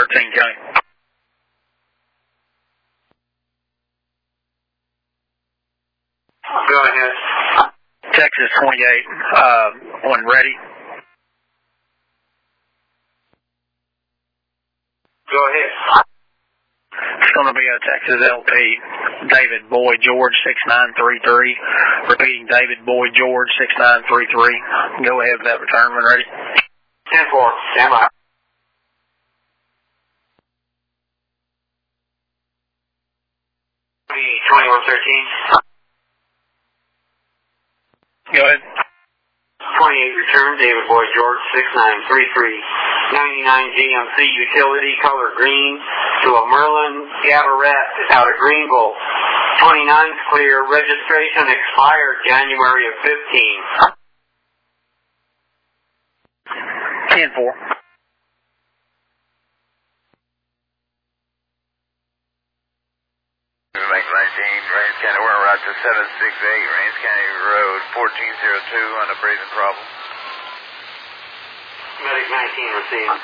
13 County. Go ahead. Texas 28, when ready. Go ahead. It's going to be a Texas LP, David Boyd George 6933. Repeating, David Boyd George 6933. Go ahead with that return when ready. 10-4, stand by. Be 2113. Go ahead. 28 return, David Boyd George 6933. 99 GMC utility, color green, to a Merlin Gabarette out of Greenville. 29's clear, registration expired January of 15. 10-4. Bank 19, Rains County, we're on route to 768, Rains County Road, 1402 on a breathing problem. Medic 19 received.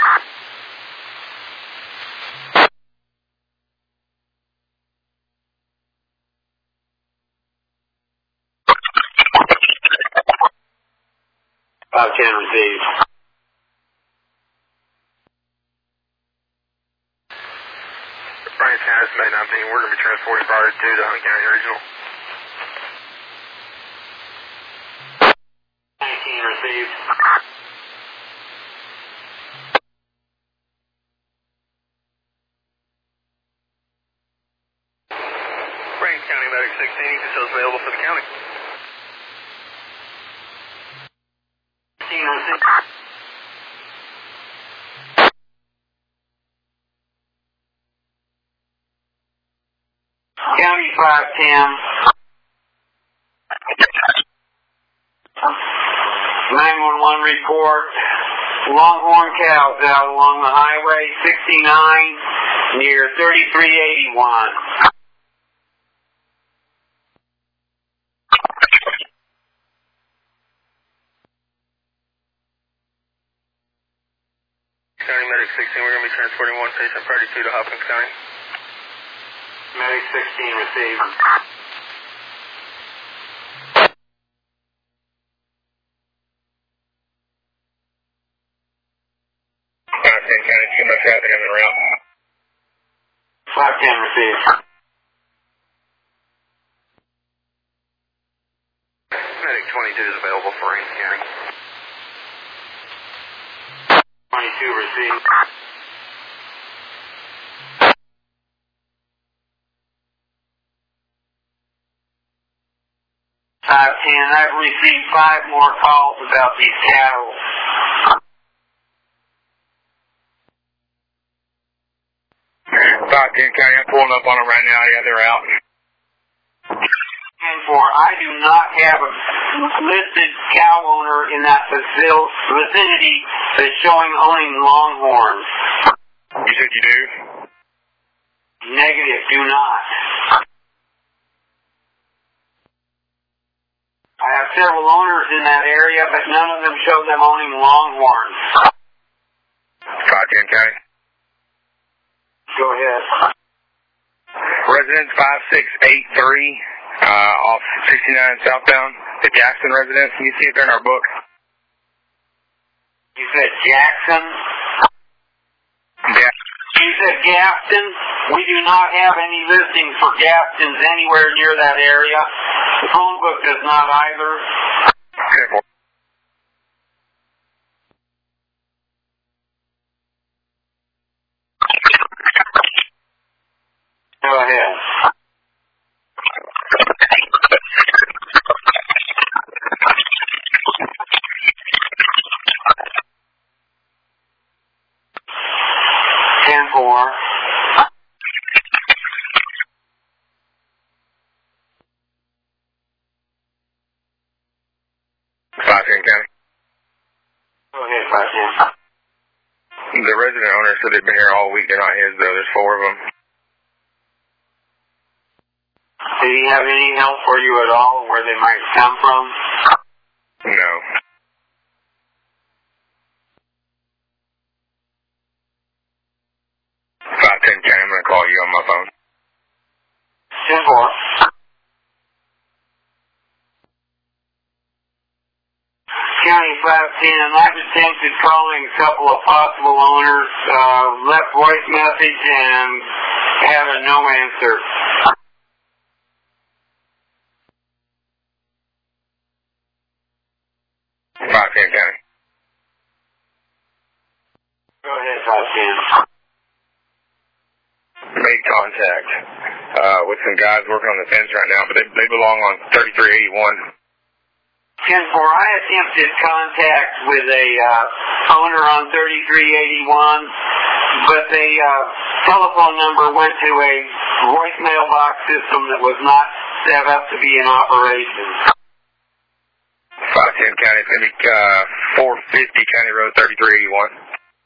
About 10 received. Rains County, it's May 19, we're going to be transporting prior to Hunt County Regional. 19 received. Rains County Medic 16, you can show us available for the county. 19 received. County 510. 911 report. Longhorn cows out along the highway 69 near 3381. County Medic 16, we're going to be transporting one patient prior to Hopkins County. Medic 16 received. County, too much traffic on the route. 510 received. Medic 22 is available for Rains County. 22 received. I've received 5 more calls about these cattle. 510 County, I'm pulling up on them right now. Yeah, they're out. 10-4, I do not have a listed cow owner in that vicinity that's showing owning Longhorns. You said you do? Negative, do not. I have several owners in that area, but none of them show them owning Longhorns. 510 County. Go ahead. Residence 5683 off 69 southbound. The Jackson residence. Can you see it there in our book? You said Jackson? Yeah. You said Gaston? We do not have any listings for Gastons anywhere near that area. The phone book does not either. Okay, well. Go ahead. Four. 510 County. Go ahead, 510. The resident owner said they've been here all week. They're not his, though. There's 4 of them. Did he have any help for you at all where they might come from? No. I've attempted calling a couple of possible owners, left voice message, and had a no answer. 510 County. Go ahead, 510. Made contact with some guys working on the fence right now, but they belong on 3381. 10-4, I attempted contact with a owner on 3381, but the telephone number went to a voicemail box system that was not set up to be in operation. 510 County, it's going to be 450 County Road 3381.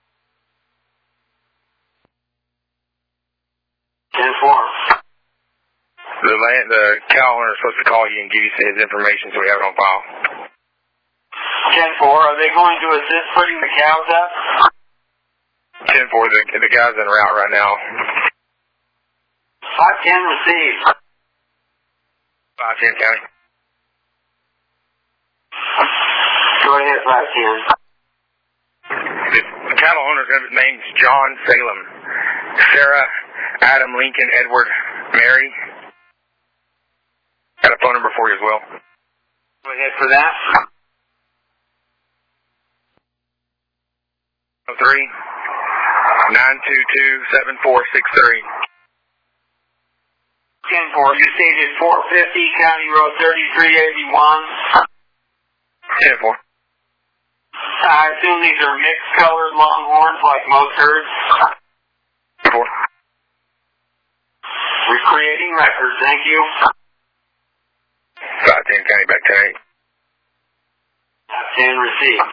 10-4. The cow owner is supposed to call you and give you his information so we have it on file. 10-4, are they going to assist putting the cows up? 10-4, the guy's en route right now. 510 received. 510 County. Go ahead, 510. The cattle owner's name's John Salem. Sarah, Adam, Lincoln, Edward, Mary. Got a phone number for you as well. Go ahead for that. 3-922-7463. 10-4, you stated 450 County Road 3381. 10-4. I assume these are mixed colored longhorns like most herds. 4. We're creating records, thank you. 510 County, back to 8. 10 received.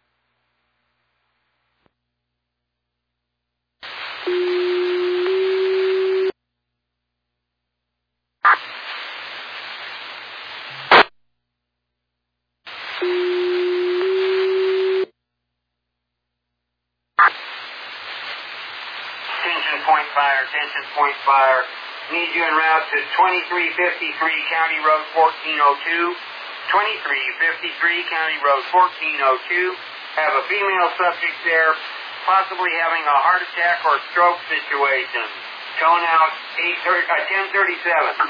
Attention point fire. Need you en route to 2353 County Road 1402. 2353 County Road 1402. Have a female subject there, possibly having a heart attack or stroke situation. Tone out 1037.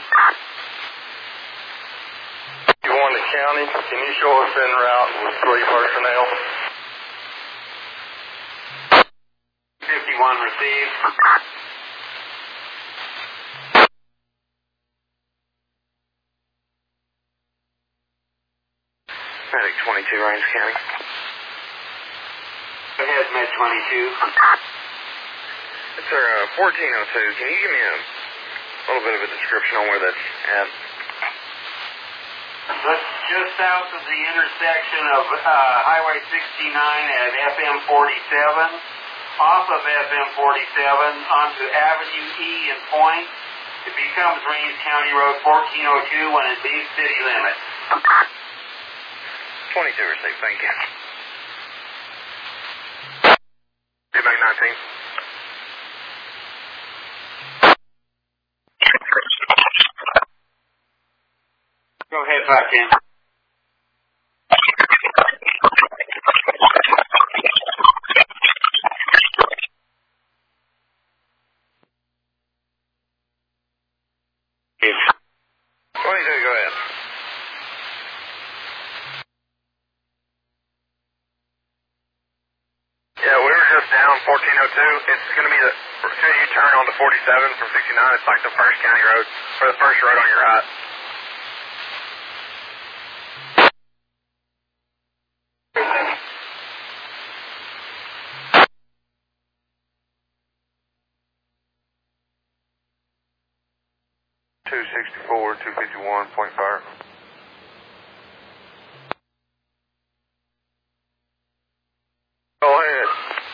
You want the county? Can you show us en route with 3 personnel? 51 received. Medic 22, Rains County. Go ahead, Med 22. It's our 1402. Can you give me a little bit of a description on where that's at? That's just south of the intersection of Highway 69 at FM 47, off of FM 47 onto Avenue E and Point. It becomes Rains County Road 1402 when it leaves city limits. 22 received, thank you. Medic 19. Go ahead, 510. Go ahead. Yeah, we were just down 1402. It's going to be as soon as you turn on the 47 from 69, it's like the first county road, or the first road on your right. .264, 251, point fire. Go ahead.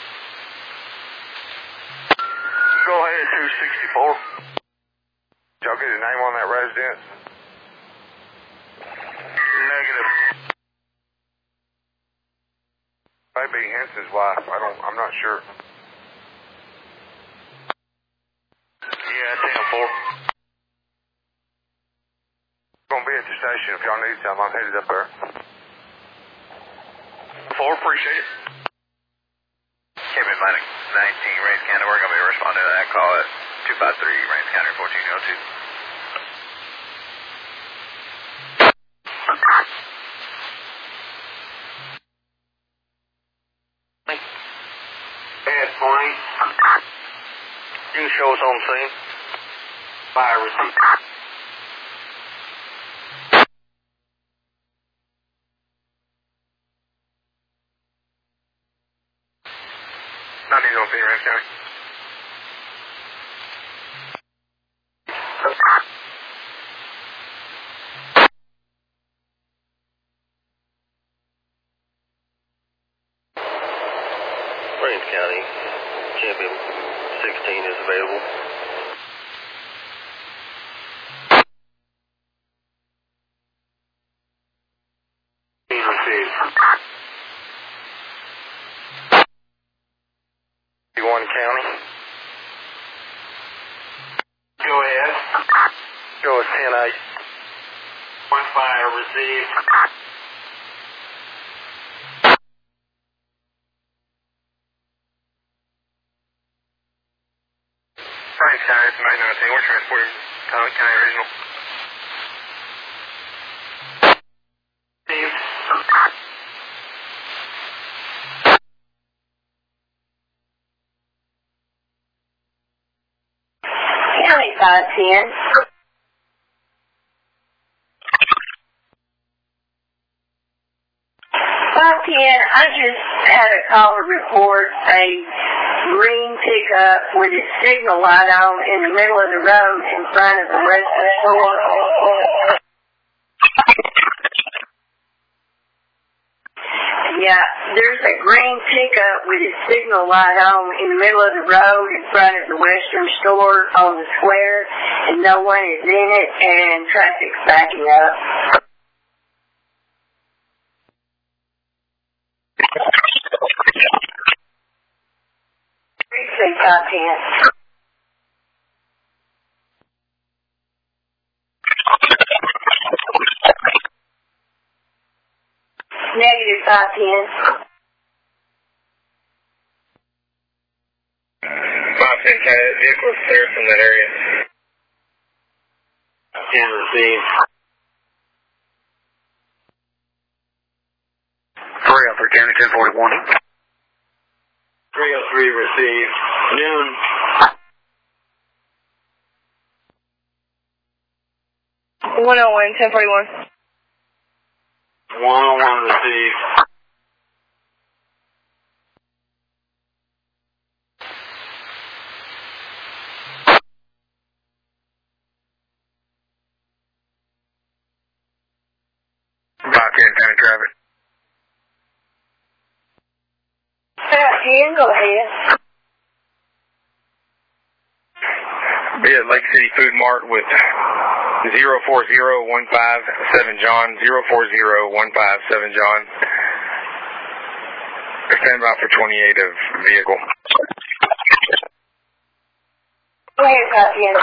Go ahead, 264. Did y'all get his name on that residence? Negative. Maybe Henson's wife. I'm not sure. Yeah, 10-4. Gonna be at the station if y'all need something. I'm headed up there. 4 appreciate it. Came in Atlantic 19, Rains County. We're going to be responding to that call at 253, Rains County 1402. Bad point. You can show us on scene. Fire receipt. Not even on scene, Rains County. Rains County, Champion 16 is available. Received. 1 County. Go ahead. Show us 10-8. One fire received. Rains County, it's 919. We're transporting County Regional. Received. County 510. I just had a caller report a green pickup with its signal light on in the middle of the road in front of the Western store. Yeah, there's a green pickup with its signal light on in the middle of the road in front of the Western store on the square, and no one is in it, and traffic's backing up. Content. Negative 510. 510, vehicle is clear from that area. 10 received. 303 County 1041. 303 received. Noon. One 1041. 101 received. County traffic. 510, go ahead. Be at Lake City Food Mart with 040157 John, 040157 John. Stand by for 28 of vehicle. Go ahead, 510.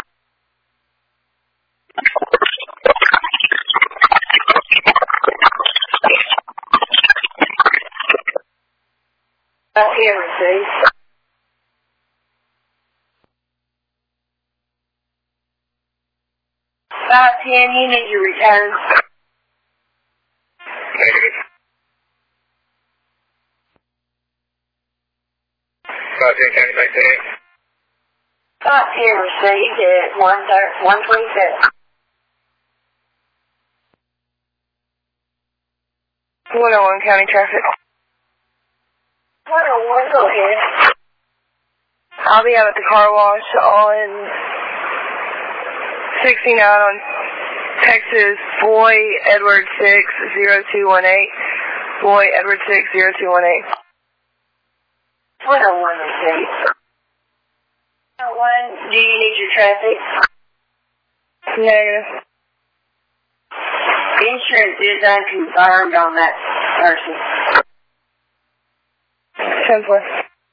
Here, receive. 510, you need your return. Negative. 510 County back to 510 received at 127. 101 County traffic. 101, go ahead. I'll be out at the car wash on 69 on Texas, Boy Edward 60218. Boy Edward 60218. 101 received. 101, do you need your traffic? Negative. Insurance is unconfirmed on that person. 10 plus.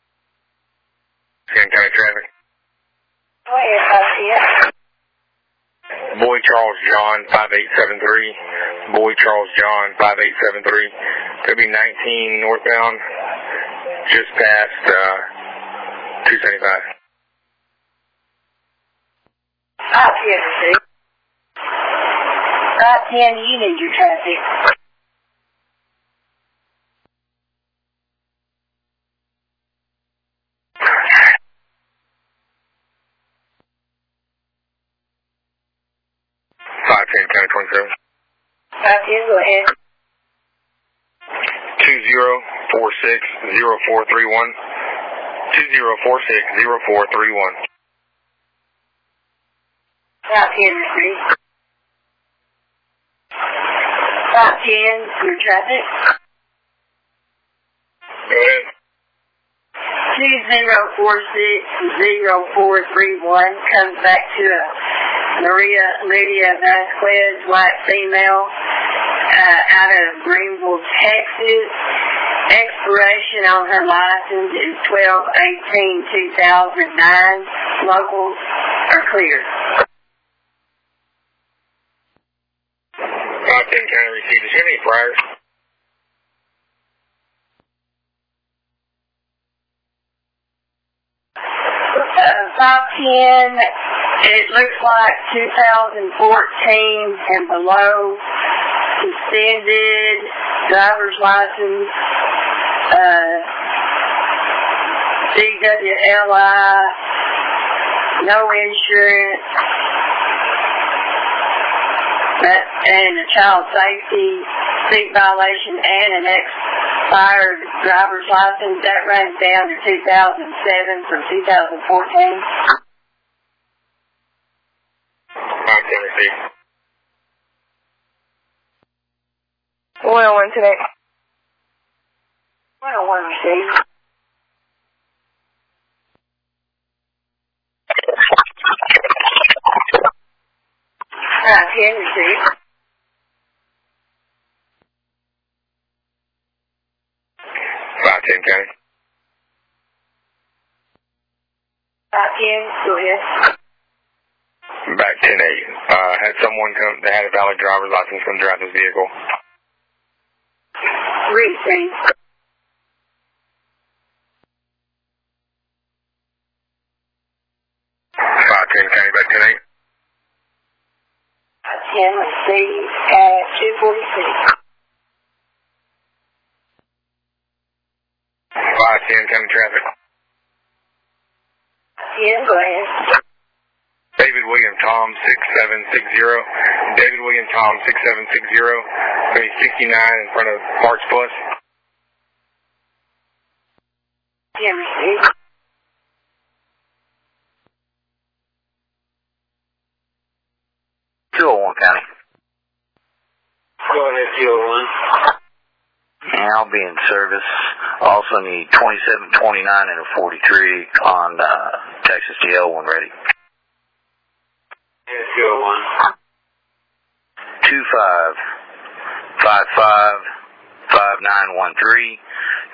County traffic. Go ahead, 510. Boy Charles John 5873. Boy Charles John 5873. It'll be 19 northbound, just past 275. 510 received. 510, you need your traffic. County 27. 510, go ahead. 2046-0431. 2046-0431. 510 received. 510, your traffic. Go ahead. 2046-0431 comes back to a Maria Lydia Vasquez, white female, out of Greenville, Texas. Expiration on her license is 12/18/2009. Locals are clear. 510 County received. Does she have any priors? Uh, 510, it looks like 2014 and below. Suspended, driver's license, CWLI, no insurance, and a child safety, seat violation, and an expired driver's license. That runs down to 2007 from 2014. 510 received. 101 today. 101 received. Ten received. 510 County. 510, go ahead. Back 10-8. Had someone come that had a valid driver's license come drive this vehicle. Received. 510 County, back 10-8. 10 received at 246. 510 County traffic. 10, go ahead. David William Tom 6760. David William Tom 6760. Maybe 69 in front of Parks Plus. 10 received. 201 County. Go ahead, 201. And I'll be in service. Also need 27, 29, and a 43 on Texas DL when ready. Here's 201. 2555-5913,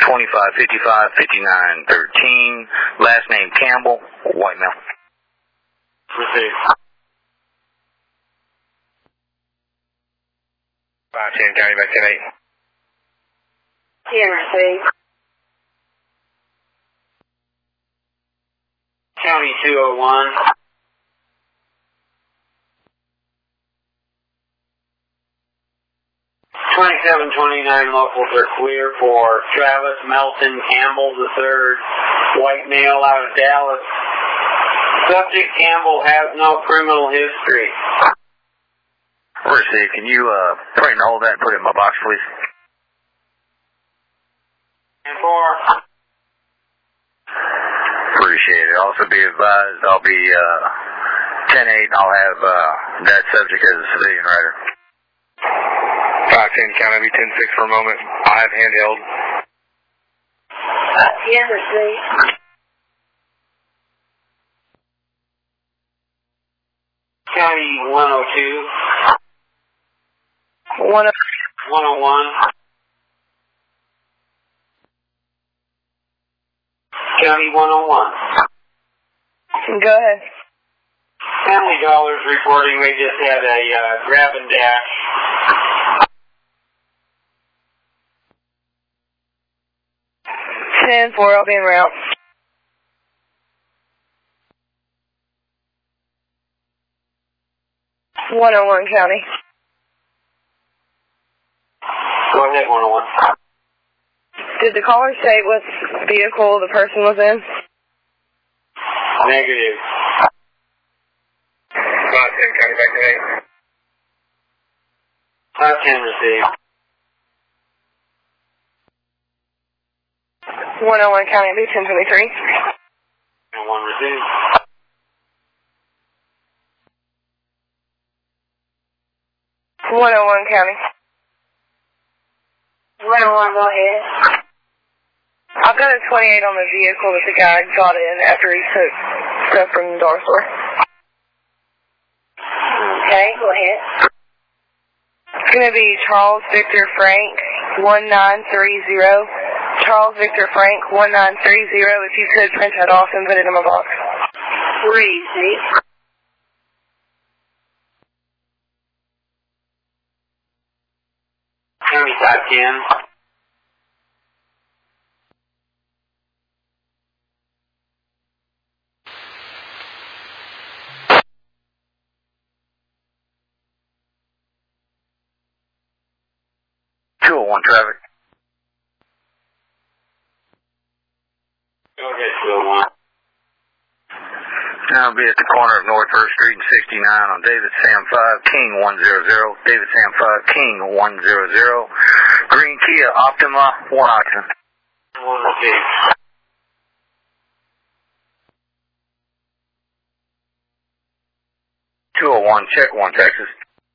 2555-5913, last name Campbell, white male. Received. 510 County, back 10-8. 10 received. County 201. 2729 locals are clear for Travis Melton Campbell III, white male out of Dallas. Subject Campbell has no criminal history. Receive. Can you print and hold that and put it in my box, please? And 4. Appreciate it. Also be advised, I'll be 10-8. I'll have that subject as a civilian rider. 510 County, be 10-6 for a moment. I have handheld. 10 received. County 102. 101. County 101. Go ahead. Family Dollars reporting they just had a grab and dash. 10-4, I'll be en route. 101 County. Go ahead, 101. Did the caller say what vehicle the person was in? Negative. 510 County back today. 510 received. 101 County, I'll be 1023. 101 received. 101 County. 101, go ahead. I've got a 28 on the vehicle that the guy got in after he took stuff from the dollar store. Okay, go ahead. It's going to be Charles Victor Frank 1930. Charles Victor Frank 1930. If you could print that off and put it in my box. Receive. County 510. Traffic. Go ahead, 201. I'll be at the corner of North 1st Street and 69 on David Sam 5, King 100. David Sam 5, King 100. Green Kia Optima, 1 auction. 1 received. Check 1, Texas.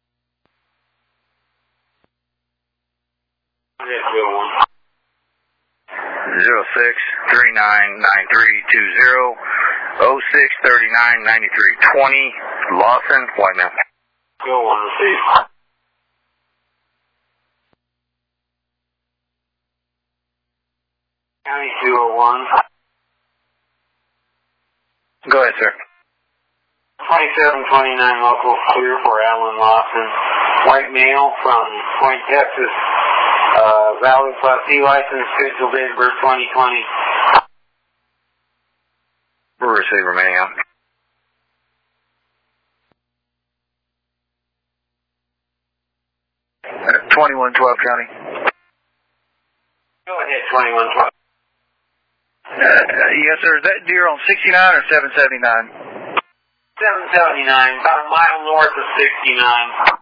Go ahead, 201. 06399320 06399320 Lawson, white man. Go 1 received. County 201. Go ahead, sir. 2729 local clear for Alan Lawson. White male from Point, Texas. Valid Class C license, scheduled date of birth 2020. Receiver remaining out. 2112 County. Go ahead, 2112. Yes, sir. Is that deer on 69 or 779? 779, about a mile north of 69.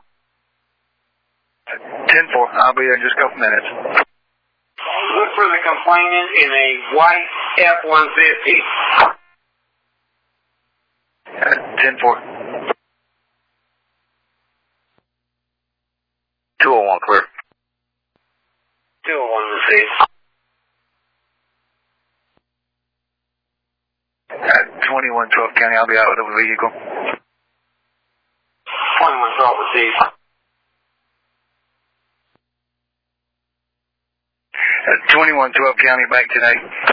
10-4. I'll be there in just a couple minutes. Look for the complainant in a white F-150. 10-4. 201 clear. 201 received. 2112 County. I'll be out with a vehicle. 2112 received. 2112 County back today.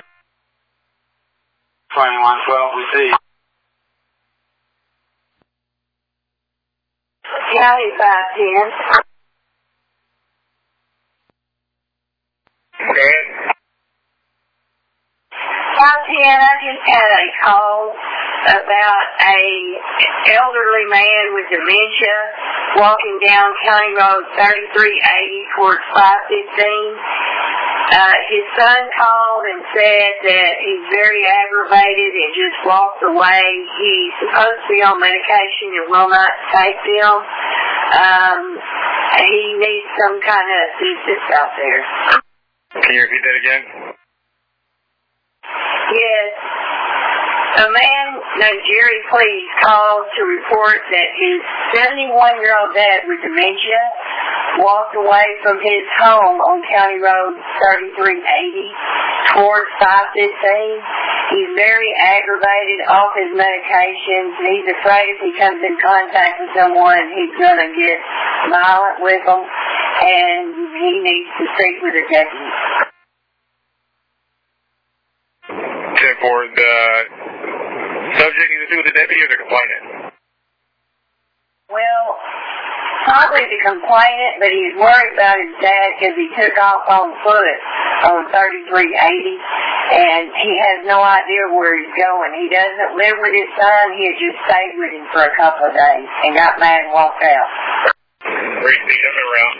2112 received. County 510. Okay. 510, I just had a call about a elderly man with dementia walking down County Road 3380 towards 515. His son called and said that he's very aggravated and just walked away. He's supposed to be on medication and will not take them. He needs some kind of assistance out there. Can you repeat that again? Yes. A man named Jerry Please called to report that his 71-year-old dad with dementia walked away from his home on County Road 3380 towards 515. He's very aggravated off his medications. He's afraid if he comes in contact with someone, he's going to get violent with them, and he needs to speak with a deputy. 10-4, the subject either to the deputy or the complainant? Well, probably the complainant, but he's worried about his dad because he took off on foot on 3380, and he has no idea where he's going. He doesn't live with his son. He had just stayed with him for a couple of days and got mad and walked out. Repeat around.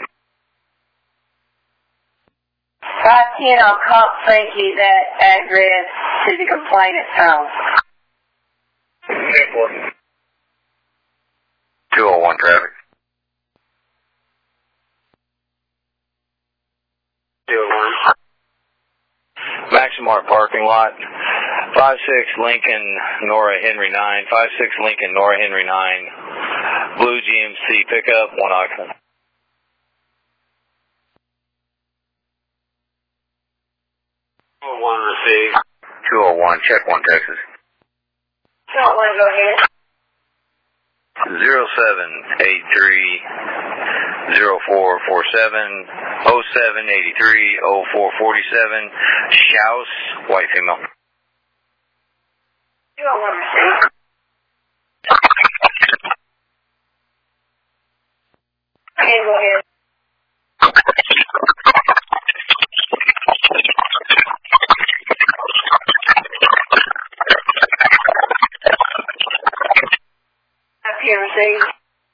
510 on Comp Frankie, that address to the complainant's home. 201 traffic. 201. Maximart parking lot. 56 Lincoln, Nora Henry 9. 56 Lincoln, Nora Henry 9. Blue GMC pickup, 1 occupant. 201 received. 201, check 1 Texas. Don't want to go ahead. 0783 0447 0783 0447 Schaus, white female. 201 received. Okay, go ahead. Okay, received.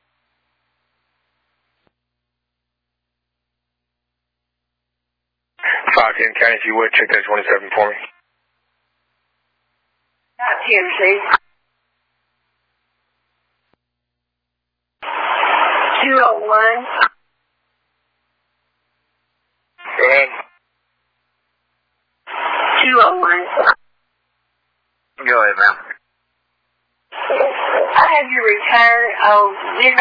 County, if you would, check that 27 for me. Okay, received. 201. Go ahead. 201. Go ahead, ma'am. I have your return on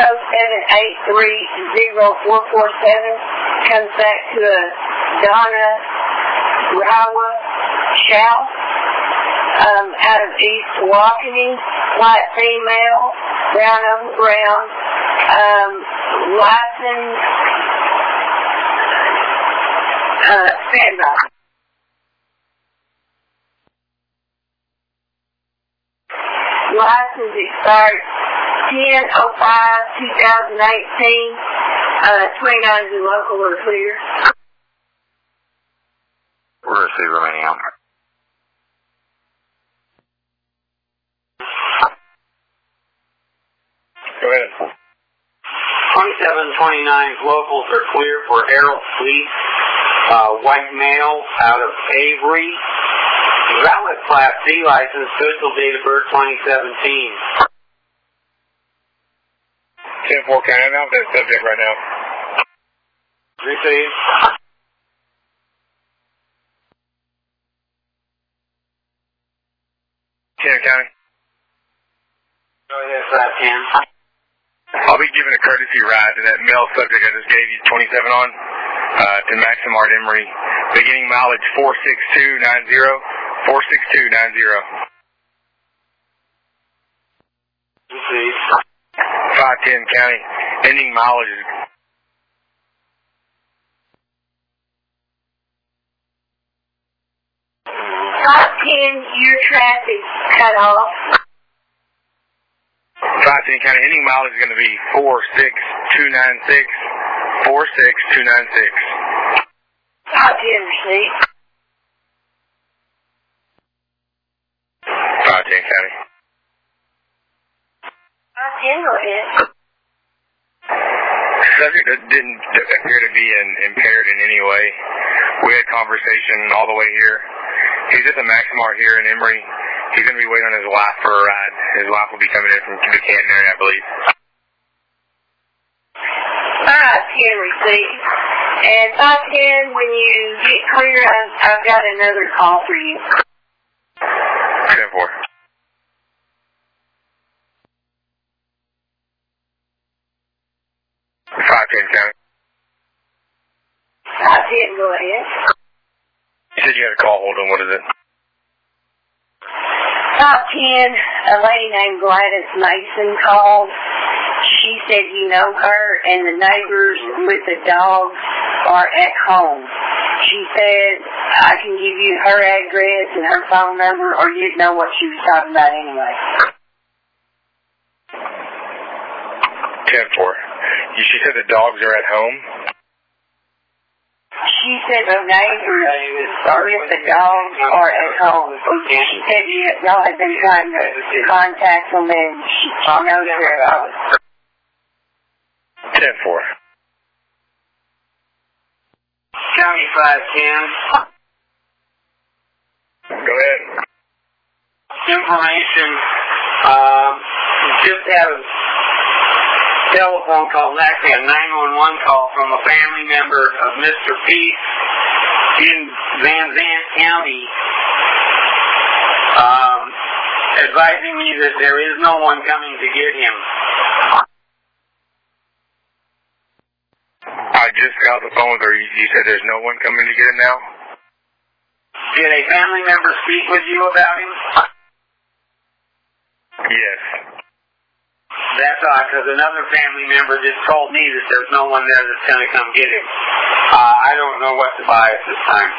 0783047. Comes back to a Donna Rawa Shao out of East Walkeny, white female, brown over brown, license, standby. License expired 10/05/2018. 29 is local or clear. Receive remaining out. Go ahead. 2729's locals are clear for Errol Fleet, white male out of Avery. Valid Class C license, postal date of birth 2017. 10-4 County, I'm out that subject right now. Received. County. Go ahead, 510. I'll be giving a courtesy ride to that male subject I just gave you 27 on, to Maximart Emory. Beginning mileage 46290. 46290. Received. 510 County. Ending mileage is 510, your traffic cut off. 510 County. Ending mileage is going to be 46296. 46296. 510 receipt. 510 County. 510, go ahead. Subject didn't appear to be impaired in any way. We had conversation all the way here. He's at the Maximart here in Emory. He's going to be waiting on his wife for a ride. His wife will be coming in from the Canton area, I believe. 510 receipt. And 510, when you get clear, I've got another call for you. 10-4. County. 510, go ahead. You said you had a call. Hold on. What is it? 510, a lady named Gladys Mason called. She said you know her and the neighbors with the dogs are at home. She said I can give you her address and her phone number, or you'd know what she was talking about anyway. 10-4. She said the dogs are at home? She she said the neighbors with the dogs are at home. She said y'all had been trying to contact them and she knows they're out. 10-4. County 510. Go ahead. Information, just had a telephone call, actually a 911 call from a family member of Mr. Peace in Van Zandt County, advising me that there is no one coming to get him. I just got the phone with her. You said there's no one coming to get him now? Did a family member speak with you about him? Yes. That's odd, because another family member just told me that there's no one there that's going to come get him. I don't know what to buy at this time.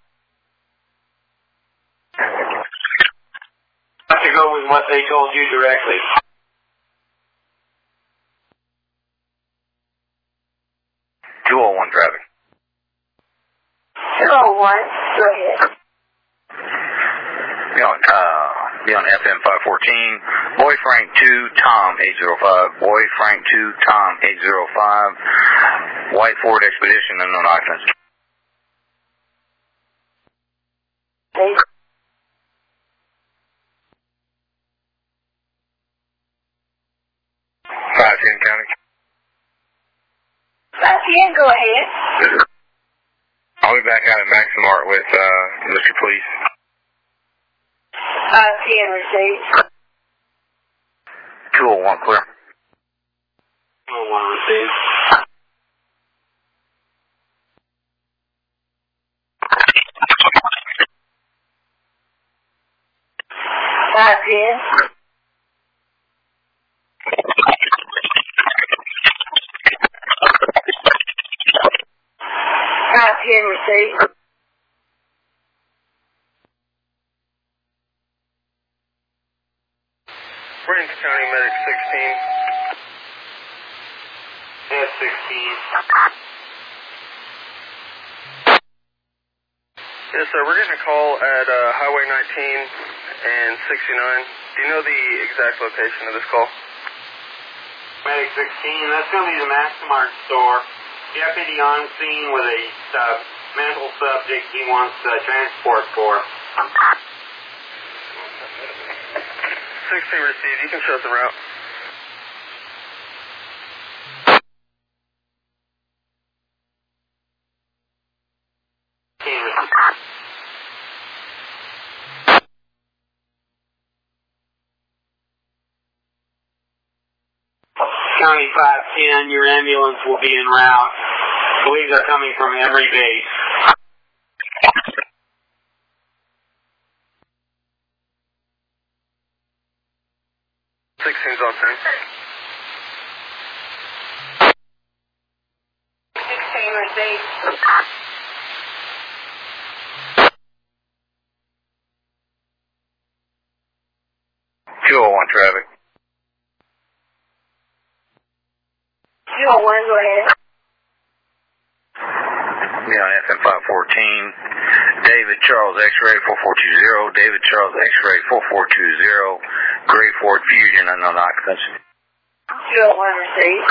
I have to go with what they told you directly. Traffic. 201, go ahead. Be on FM 514. Boy Frank 2, Tom 805. Boy Frank 2, Tom 805. White Ford Expedition, unknown occupants. Hey. 510 County. 510, go ahead. I'll be back out at Maximart with Mr. Police. 510 received. 201 clear. 201 received. Received. Range County Medic 16. Yes, 16. Yes, sir. We're getting a call at Highway 19 and 69. Do you know the exact location of this call? Medic 16. That's going to be the Maximart store. Deputy on scene with a mental subject he wants transport for. 16 received. You can show us the route. County 510, your ambulance will be en route. I believe they're coming from every base. On 10. 16 received. 201 traffic. 201, go ahead. On FM 514. David Charles X-Ray 4420. David Charles X-Ray 4420. Gray Ford Fusion, unknown occupants. 201 received.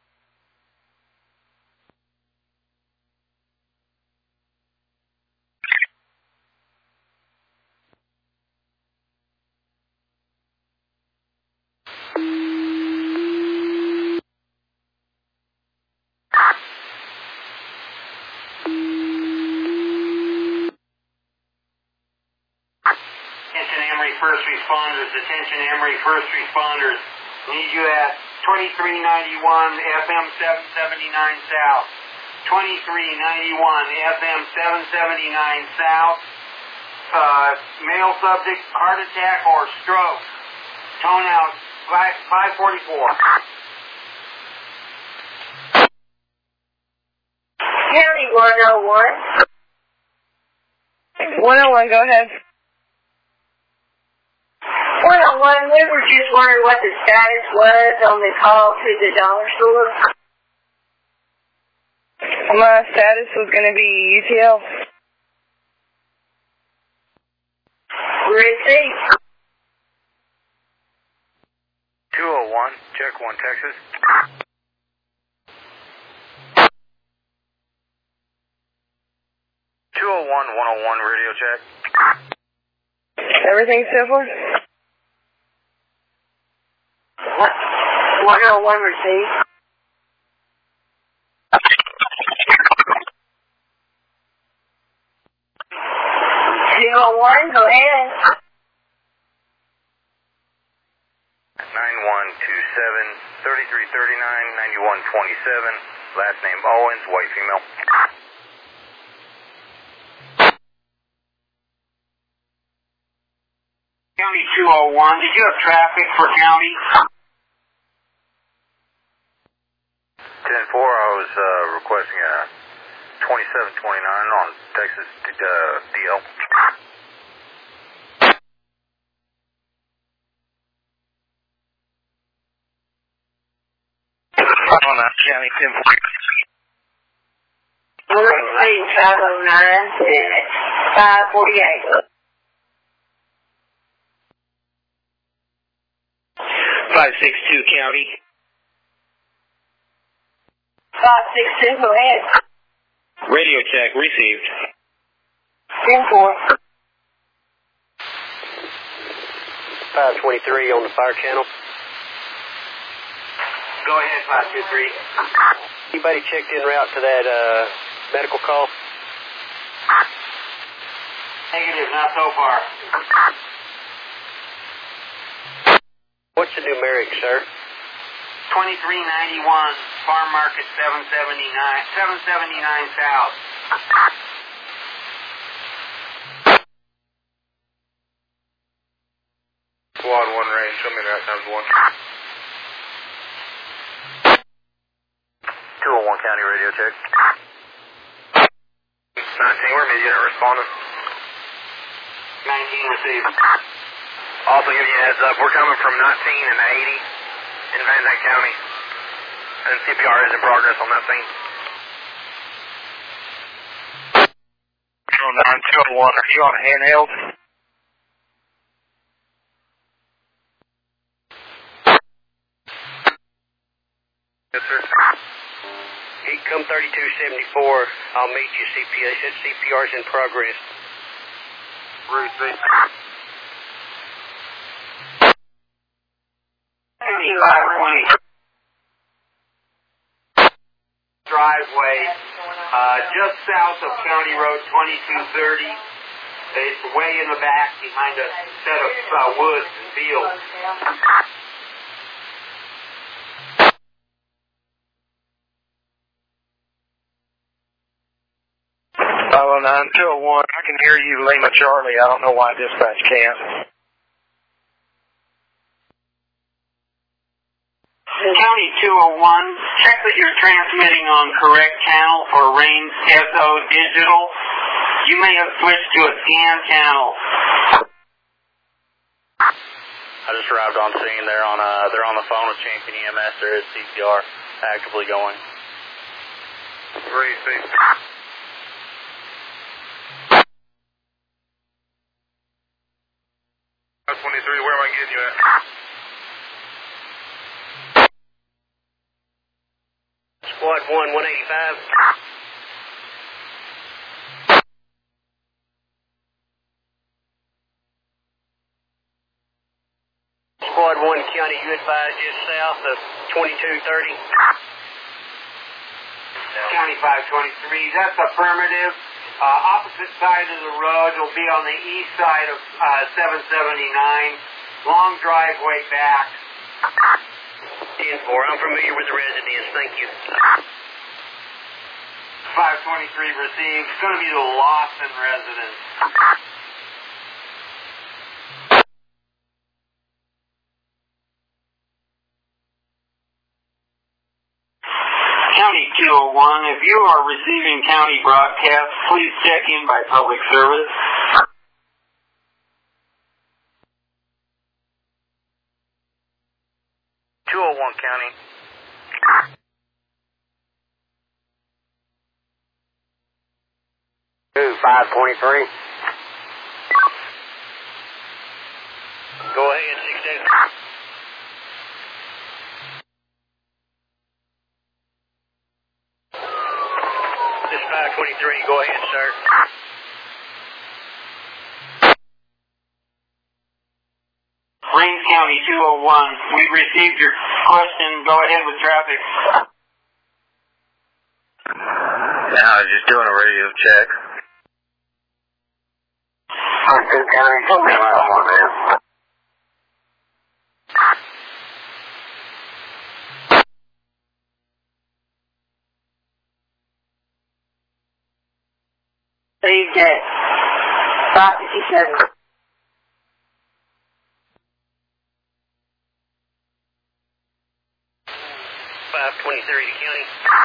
Attention Emory first responders. Need you at 2391 FM 779 South. 2391 FM 779 South. Male subject, heart attack or stroke. Tone out 544. County 101. 101, go ahead. 101, we were just wondering what the status was on the call to the dollar store. My status was going to be UTL. Receive. 201, check 1 Texas. Radio check. Everything civil? 101 receive. Zero 01, go ahead. 9127, 3339, 9127, last name Owens, white female. County 201, did you have traffic for county? 10-4, I was requesting a 2729 on Texas DL. On County 10-4. We're receive 509 minutes. 548. 562 county. 562, go ahead. Radio check received. 10-4. 523 on the fire channel. Go ahead, 523. Anybody checked en route to that medical call? Negative, not so far. What's the numeric, sir? 2391, Farm Market 779 South. Squad 1 range, show me that times 1. 201 County radio check. 19, we're immediate responding. 19 received. Also give you a heads up, we're coming from 19 and 80 in Van Dyke County. And CPR is in progress on that scene. 201, are you on a handheld? Yes, sir. Come 3274, I'll meet you. CPR's in progress. Route C. Driveway, just south of County Road 2230. It's way in the back behind a set of woods and fields. Oh, 9201, I can hear you, Lima Charlie. I don't know why dispatch can't. County 201, check that you're transmitting on correct channel for Rains SO Digital. You may have switched to a scan channel. I just arrived on scene. They're on the phone with Champion EMS. There is CPR actively going. 3C. That's 23, where am I getting you at? Squad 1, 185. Squad 1, County, you advised just south of 2230. County 523, that's affirmative. Opposite side of the road will be on the east side of 779. Long driveway back. 10-4, I'm familiar with the residence, thank you. 523 received. It's going to be the Lawson residence. County 201, if you are receiving county broadcast, please check in by public service. County. 523. Go ahead, 6-2. This is 523. Go ahead, sir. Rains County 201. We received your question. Go ahead with traffic. Now I was just doing a radio check. Rains County 201, man. Saved at 557. 523 to county.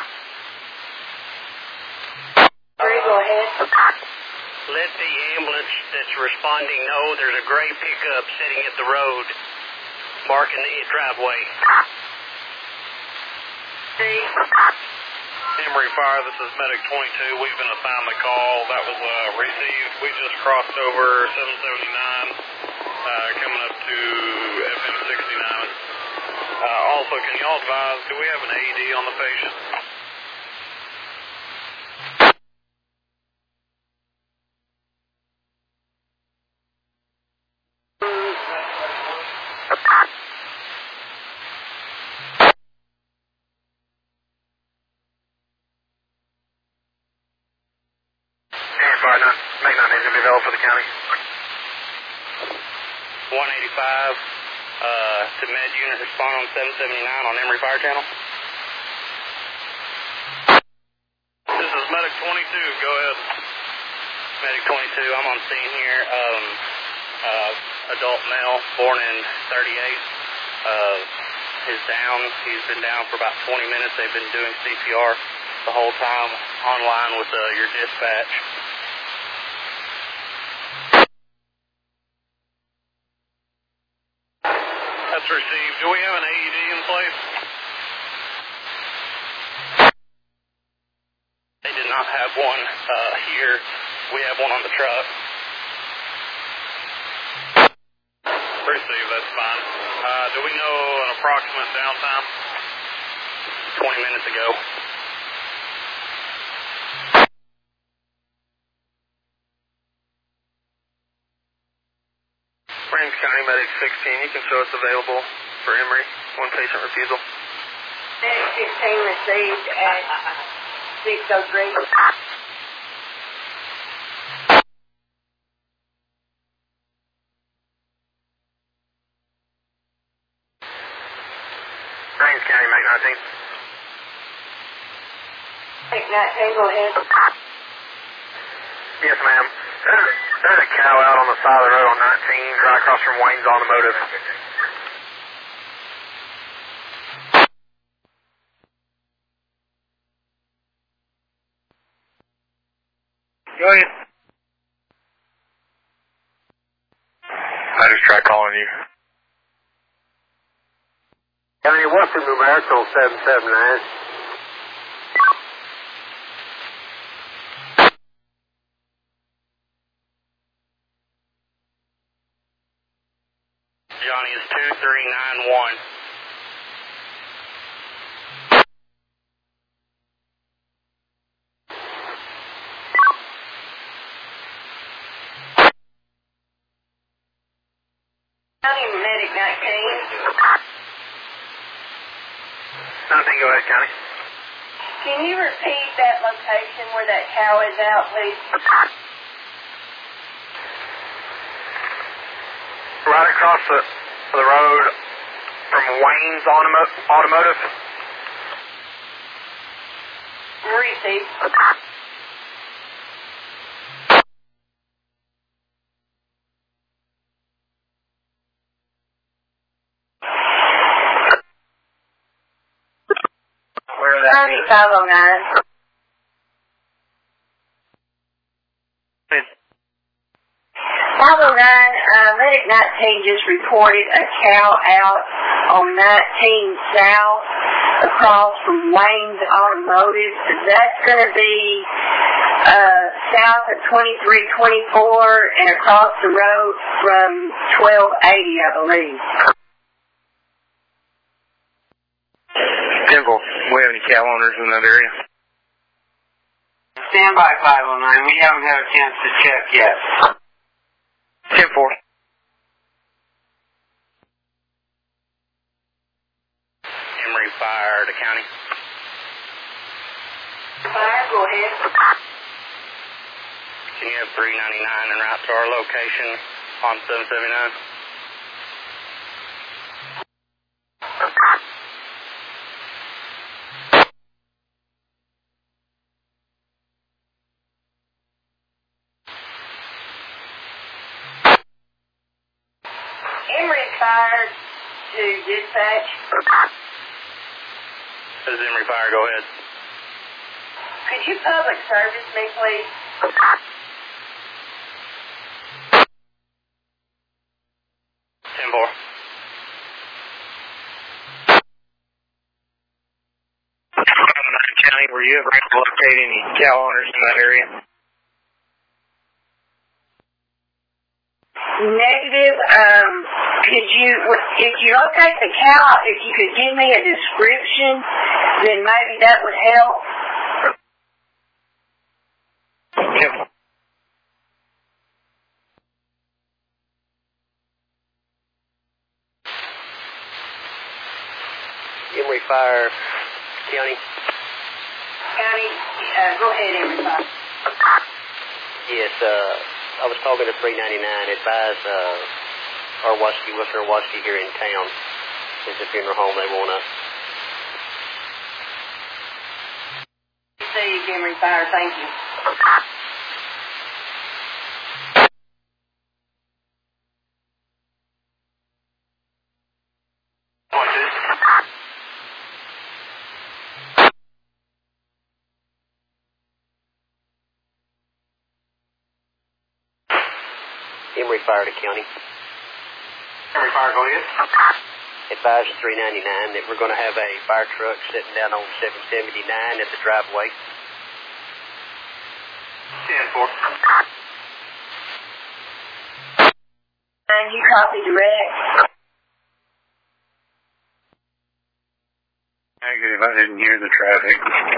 Go ahead. Let the ambulance that's responding know there's a gray pickup sitting at the road, marking the driveway. Emory Fire, this is Medic 22. We've been assigned the call. That was received. We just crossed over 779, coming up to FM 69. Also, can y'all advise, do we have an AED on the patient? Make 9 needs to be available for the county. 185 to med unit respond on 779 on Emory Fire Channel. This is Medic 22. Go ahead. Medic 22, I'm on scene here. Adult male, born in 38. Is down. He's been down for about 20 minutes. They've been doing CPR the whole time online with your dispatch. That's received. Do we have an AED in place? They did not have one here. We have one on the truck. Received, that's fine. Do we know an approximate downtime? 20 minutes ago. Rains County Medic 16, you can show us available for Emory. One patient refusal. Medic 16 received at 603. Rains County, Make 19. Medic 19, go ahead. Yes, ma'am. There's a cow out on the side of the road on 19, right across from Wayne's Automotive. Go ahead. I just tried calling you. County, what's the numerical 779? Johnny is 2391. County Medic 19. 19, go ahead, County. Can you repeat that location where that cow is out, please? Right across the road from Wayne's Automotive. Receive. Where is that? County 509. Medic 19 just reported a cow out on 19 South across from Wayne's Automotive. That's going to be south of 2324 and across the road from 1280, I believe. 10-4. We have any cow owners in that area? Stand by 509. We haven't had a chance to check yet. 10-4. Emory Fire to county. Fire, go ahead. Can you have 399 en route to our location on 779? Emory Fire to dispatch. This is Emory Fire, go ahead. Could you public service me, please? County, were you ever able to locate any cow owners in that area? Negative. If you locate the cow, if you could give me a description, then maybe that would help. Yep. Emory Fire, county. County, go ahead, Emory Fire. Yes, I was talking to 399. Advise Western Wasky here in town. Is a funeral home they want us. See you, Emory Fire. Thank you. Emory Fire to county. Emory Fire, go ahead. Advise 399 that we're going to have a fire truck sitting down on 779 at the driveway. 10-4. And you copy direct. Negative, I didn't hear the traffic.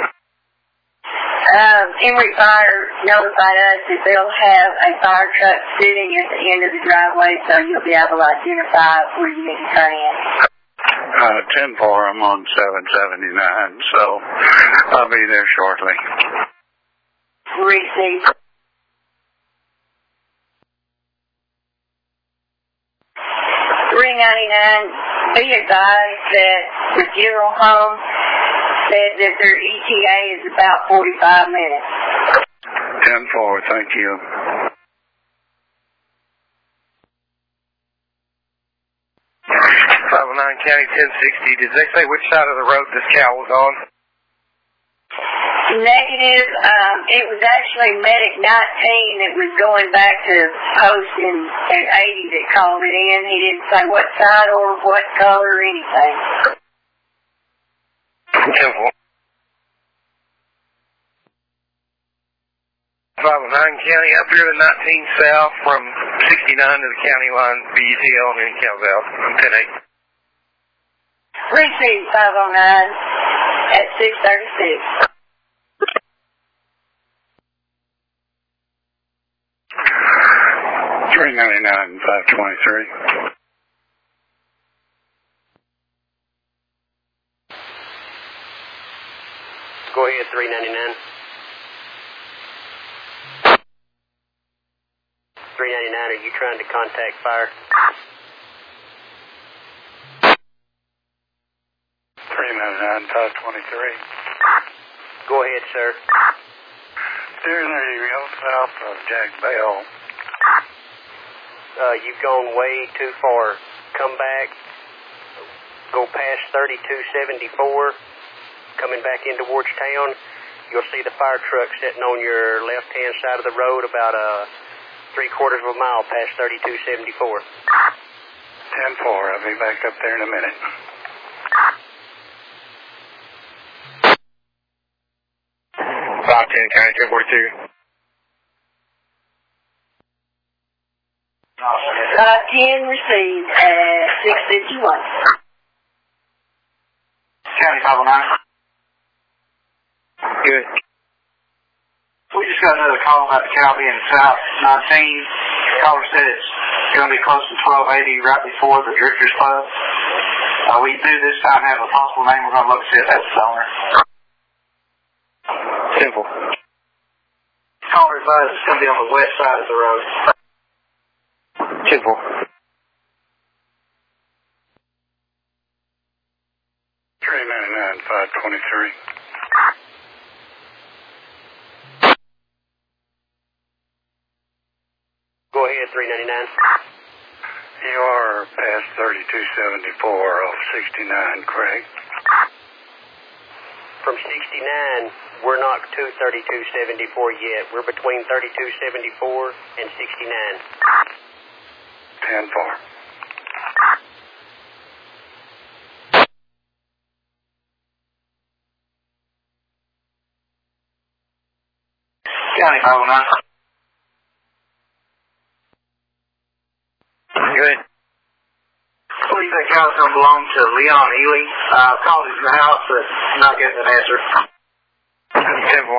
Emory Fire notified us that they'll have a fire truck sitting at the end of the driveway, so you'll be able to identify where you need to turn in. 10-4, I'm on 779, so I'll be there shortly. Receive. $3.99. Be advised that the funeral home said that their ETA is about 45 minutes. 10-4, thank you. 509 County 1060. Did they say which side of the road this cow was on? Negative. It was actually Medic 19 that was going back to post in 80 that called it in. He didn't say what side or what color or anything. 10-4. 509 County, I've driven 19 south from 69 to the county line, BUTL, and then cows out. I'm 10-8. Receive 509 at 636. $3.99 and $5.23. Go ahead, 399. 399, are you trying to contact fire? 399, 523. Go ahead, sir. Steering there you go, south of Jack Bell. You've gone way too far. Come back. Go past 3274. Coming back in towards town. You'll see the fire truck sitting on your left-hand side of the road about 3/4 of a mile past 3274. 10-4. I'll be back up there in a minute. 510 County 1042. 10 received at 6:51. County 509. Good. We just got another call about the cow being South 19. The caller said it's going to be close to 1280 right before the Drifters Club. We do this time have a possible name. We're going to look to see if that's the owner. Simple. Caller advised it's going to be on the west side of the road. Simple. 399, 523. Go ahead, 399. You are past 3274 off 69, Craig. From 69, we're not to 3274 yet. We're between 3274 and 69. 10-4. County 509. Good. Believe that cow's going to belong to Leon Ely. Called his in the house, but not getting an answer. Simple.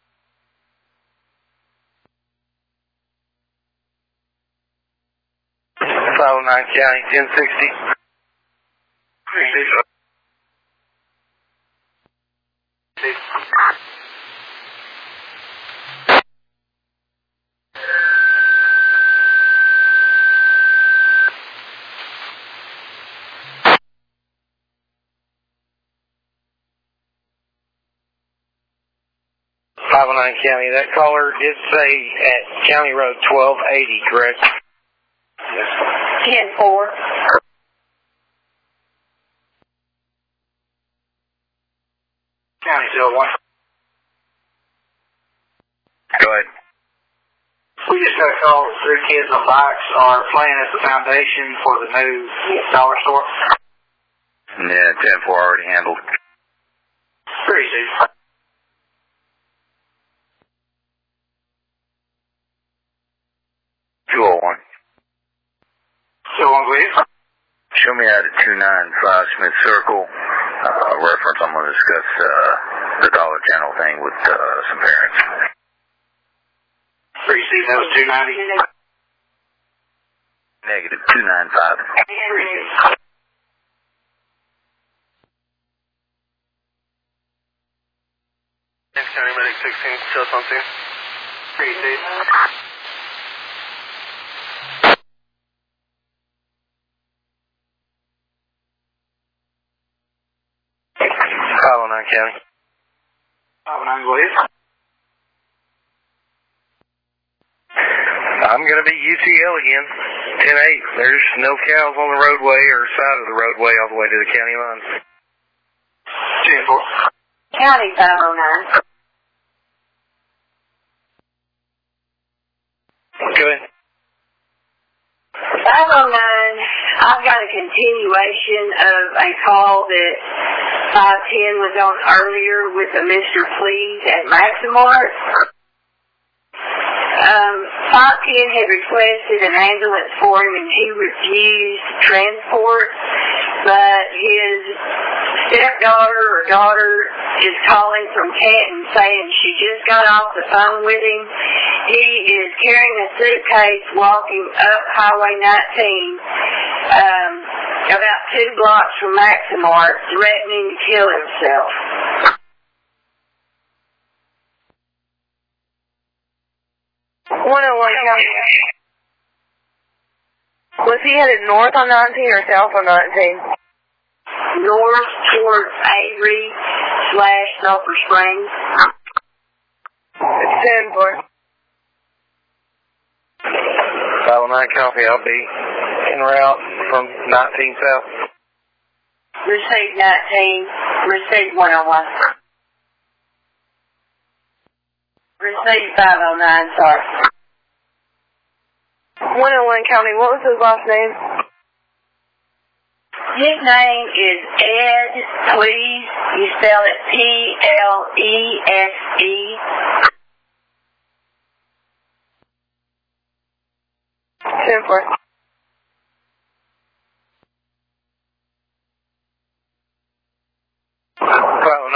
$509 County, 1060. County. That caller did say at County Road 1280, correct? Yes. 10-4. County 01. Go ahead. We just got a call that 3 kids on bikes are playing at the foundation for the new dollar store. Yeah, 10-4 already handled. Pretty easy. 201. So on, please. Show me out at 295 Smith Circle. Reference, I'm going to discuss the Dollar General thing with some parents. Pretty easy. That was 290. Negative 295. Thanks, County Medic 16, just on scene. Pretty easy. County. 509, please. I'm going to be UTL again. 10-8. There's no cows on the roadway or side of the roadway all the way to the county line. 10-4. County 509. Go ahead. 509, I've got a continuation of a call that 510 was on earlier with a Mr. Please at Maximart. 510 had requested an ambulance for him and he refused transport, but his stepdaughter or daughter is calling from Canton saying she just got off the phone with him. He is carrying a suitcase walking up Highway 19 about 2 blocks from Maximart, threatening to kill himself. Was he headed north on 19 or south on 19? North towards Avery/Sulphur Springs. It's 10-4. 509 copy. I'll be en route from 19 south. Receive 19. Receive 101. Receive 509, sorry. 101 County, what was his last name? His name is Ed Please. You spell it Plese. 10-4.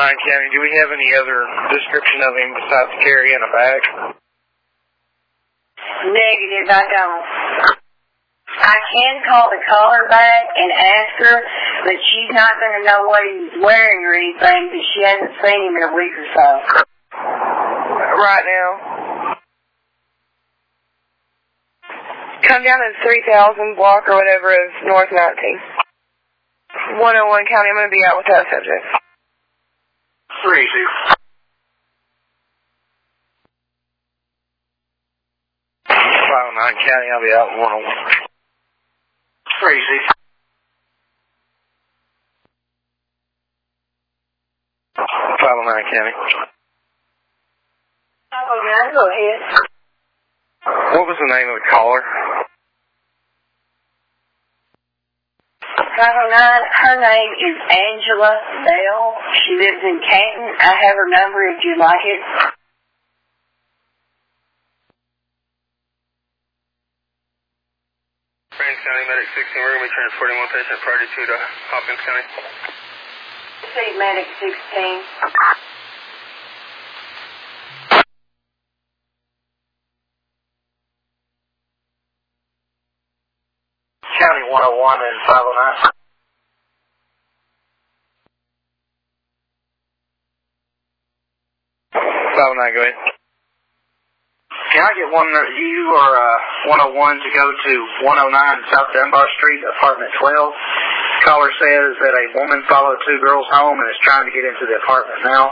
County, do we have any other description of him besides carrying a bag? Negative, I don't. I can call the caller back and ask her, but she's not going to know what he's wearing or anything because she hasn't seen him in a week or so. Right now. Come down to 3000 block or whatever of North 19. 101 County, I'm going to be out with that subject. 3-2. 509 County, I'll be out in 101. 3-6. 509 County. 509, go ahead. What was the name of the caller? 509, her name is Angela Bell. She lives in Canton. I have her number if you'd like it. Rains County Medic 16, we're going to be transporting one patient priority 2 to Hopkins County. See Medic 16. County 101 and 509. 509, go ahead. Can I get you or 101 to go to 109 South Dunbar Street, apartment 12? Caller says that a woman followed 2 girls home and is trying to get into the apartment now.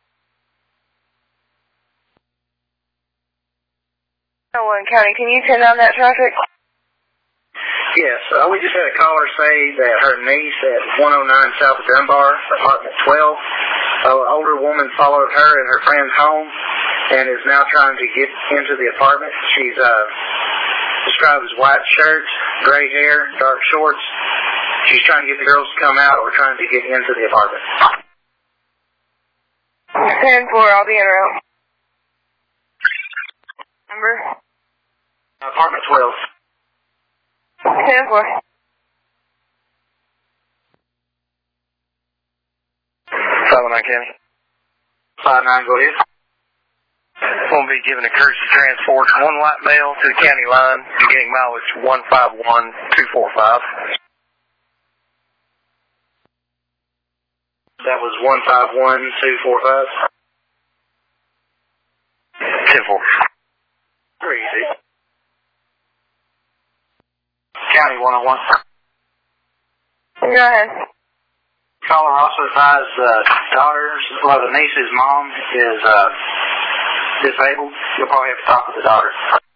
101 County, can you turn on that traffic? Yes, we just had a caller say that her niece at 109 South Dunbar, apartment 12, an older woman followed her and her friends home and is now trying to get into the apartment. She's described as white shirt, gray hair, dark shorts. She's trying to get the girls to come out or trying to get into the apartment. 10-4, I'll be en route. Number? Apartment 12. 10-4. 509 County. 5-9, go ahead. We'll be giving a courtesy transport 1 light mail to the county line, beginning mileage 151245. That was 151245. 10-4. 3 easy. County 101. Go ahead. Caller also advised the niece's mom is disabled. You'll probably have to talk with the daughter.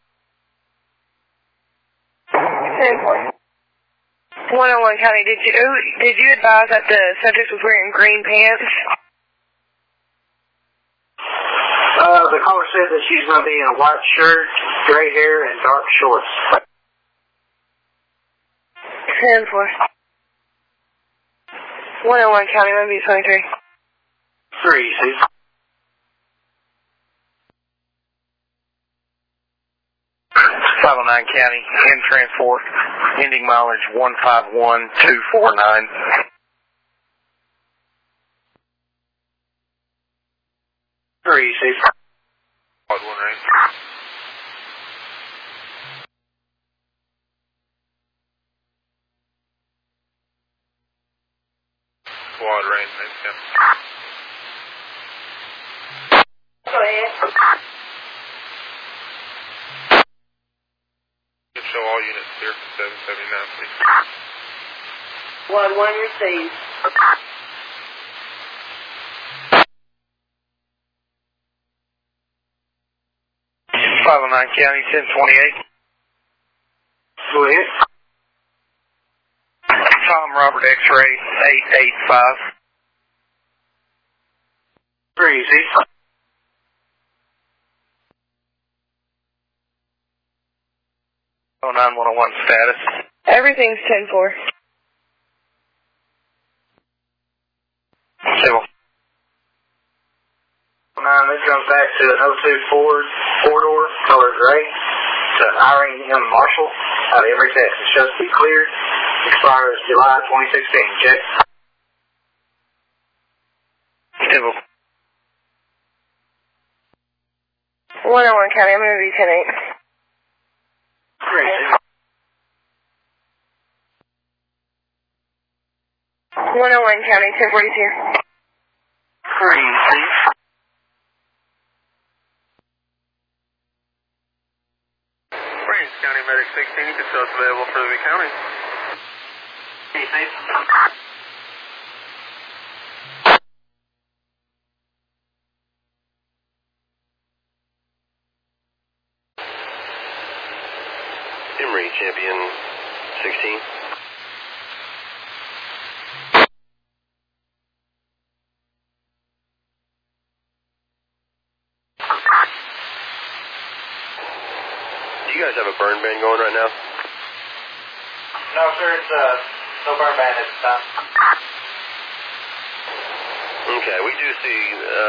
10-4. 101 County, did you advise that the subject was wearing green pants? The caller said that she's going to be in a white shirt, gray hair, and dark shorts. 10-4. 101 County, I'm going to be 23. 3 easy. County, in transport, ending mileage 151249. 3 easy. Quad 1 range. Quad range, next time. Go ahead. Show all units clear from 779, please. 1-1 received. 509 County, 1028. Go ahead. Tom Robert X-ray 885. 3 easy. 9101 status. Everything's 10-4. Civil. 9, this comes back to an 02 Ford 4-door, color gray, to Irene M. Marshall, out of Emory, Texas. Shows to be cleared. Expires July 2016. Check. Civil. County. I'm going to be 10-8. Great. 101 County, 1042. Crazy. Range County Medic 16, you can tell us available for the county. Emory Champion 16. Do you guys have a burn ban going right now? No, sir, it's no burn ban at this time. Okay, we do see,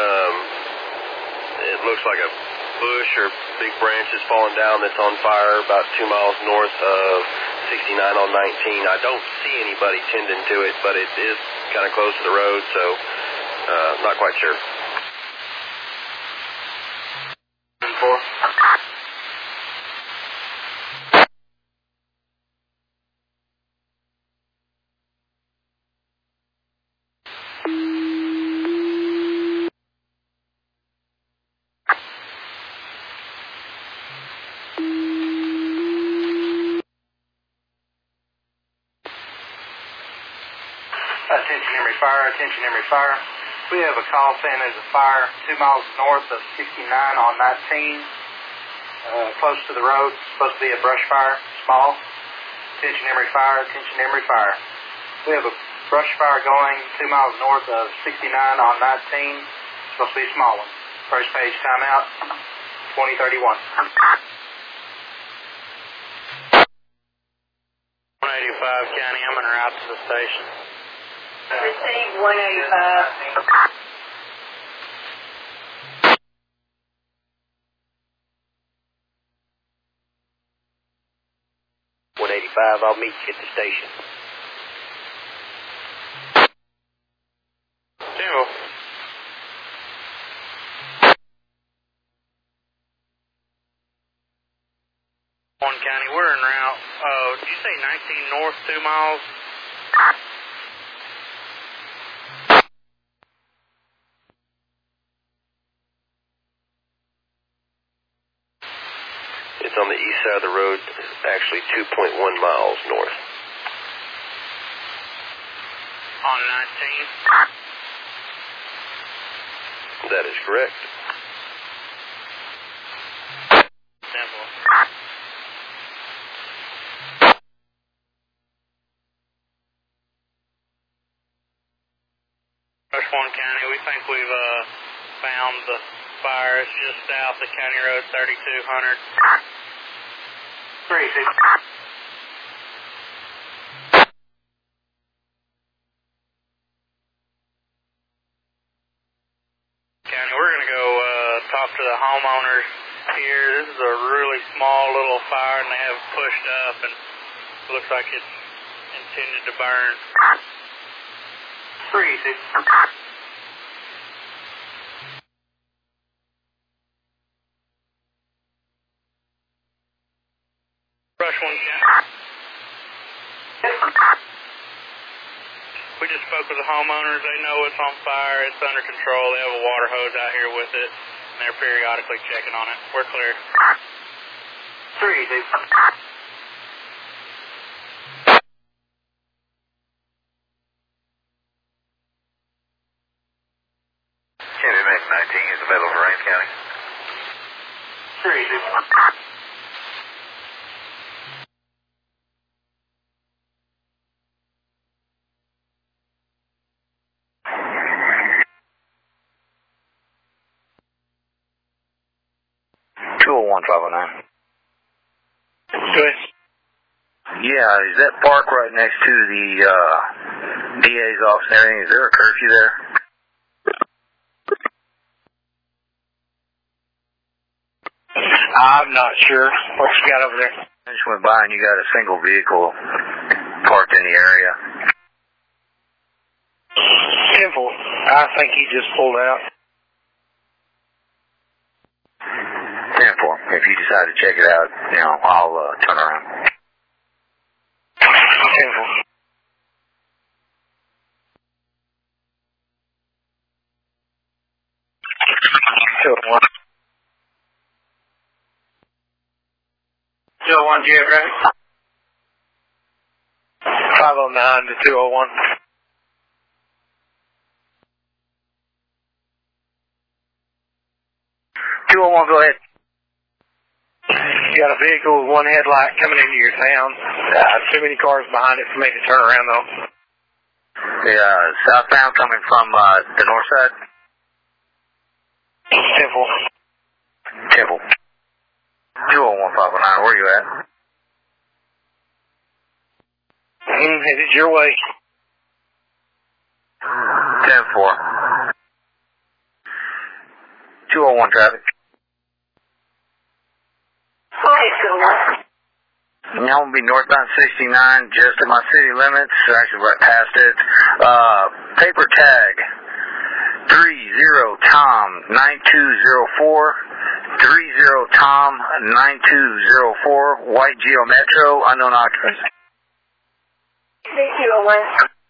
it looks like a bush or big branches falling down that's on fire about 2 miles north of 69 on 19. I don't see anybody tending to it, but it is kind of close to the road, so not quite sure. 4. Attention Emory Fire. We have a call saying there's a fire 2 miles north of 69 on 19, close to the road. It's supposed to be a brush fire, small. Attention Emory Fire, attention Emory Fire. We have a brush fire going 2 miles north of 69 on 19. It's supposed to be a small one. First page timeout, 2031. 185 County, I'm en route to the station. Receive 185. 185, I'll meet you at the station. Jimbo. One County, we're en route. Did you say 19 north, 2 miles? It's on the east side of the road, actually 2.1 miles north. On 19? That is correct. Simple. Rush 1 County, we think we've found the fire. It's just south of County Road 3200. Great. County, we're going to go talk to the homeowners here. This is a really small little fire, and they have it pushed up, and it looks like it's intended to burn. 3-6. Rush 1 County. We just spoke with the homeowners. They know it's on fire. It's under control. They have a water hose out here with it, and they're periodically checking on it. We're clear. 3-6. County Medic 19 is available for Rains County. 3-6. Yeah, is that park right next to the DA's office and everything? Is there a curfew there? I'm not sure. What you got over there? I just went by and you got a single vehicle parked in the area. Simple. I think he just pulled out. 10-4. if you decide to check it out, I'll turn around. Careful. 201. 201 geographic. 509 to 201. 201, go ahead. You got a vehicle with one headlight coming into your town. Too many cars behind it for me to turn around though. Southbound coming from the north side? Temple. 201-509, where are you at? Headed your way. 10-4. 201 traffic. I'm going to be northbound 69, just at my city limits, actually right past it. Paper tag 30Tom 9204. 30Tom 9204. White Geo Metro, unknown occupants. 201.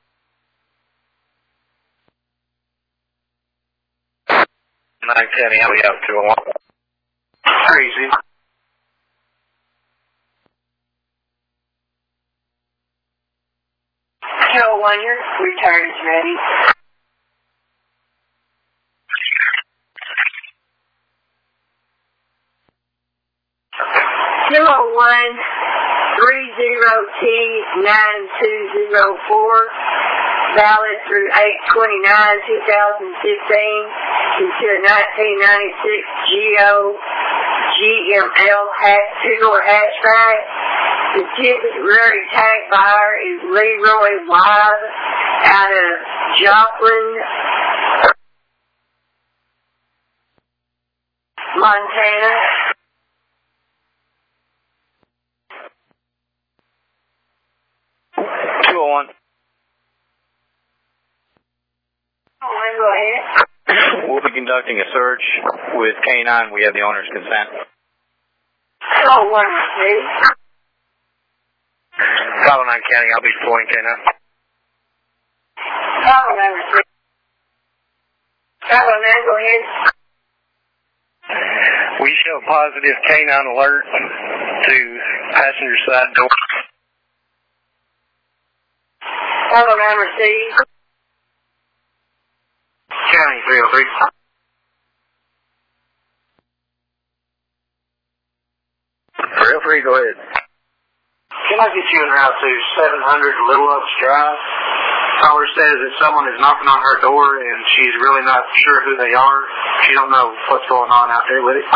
910, I'll be out 201. Crazy. 201, your return is ready. One 30T9204, valid through 8/29/2015, into a 1996 GML two-door hatchback. The temporary tag buyer is Leroy Wise out of Joplin, Montana. 201. Go ahead. We'll be conducting a search with K9. We have the owner's consent. 201, please. 509 County, I'll be deploying K9. 509, please. 509, go ahead. We show positive K9 alert to passenger side door. 509, receive. County 303. Free, go ahead. Can I get you en route to 700 Little Oaks Drive? Caller says that someone is knocking on her door and she's really not sure who they are. She don't know what's going on out there with it.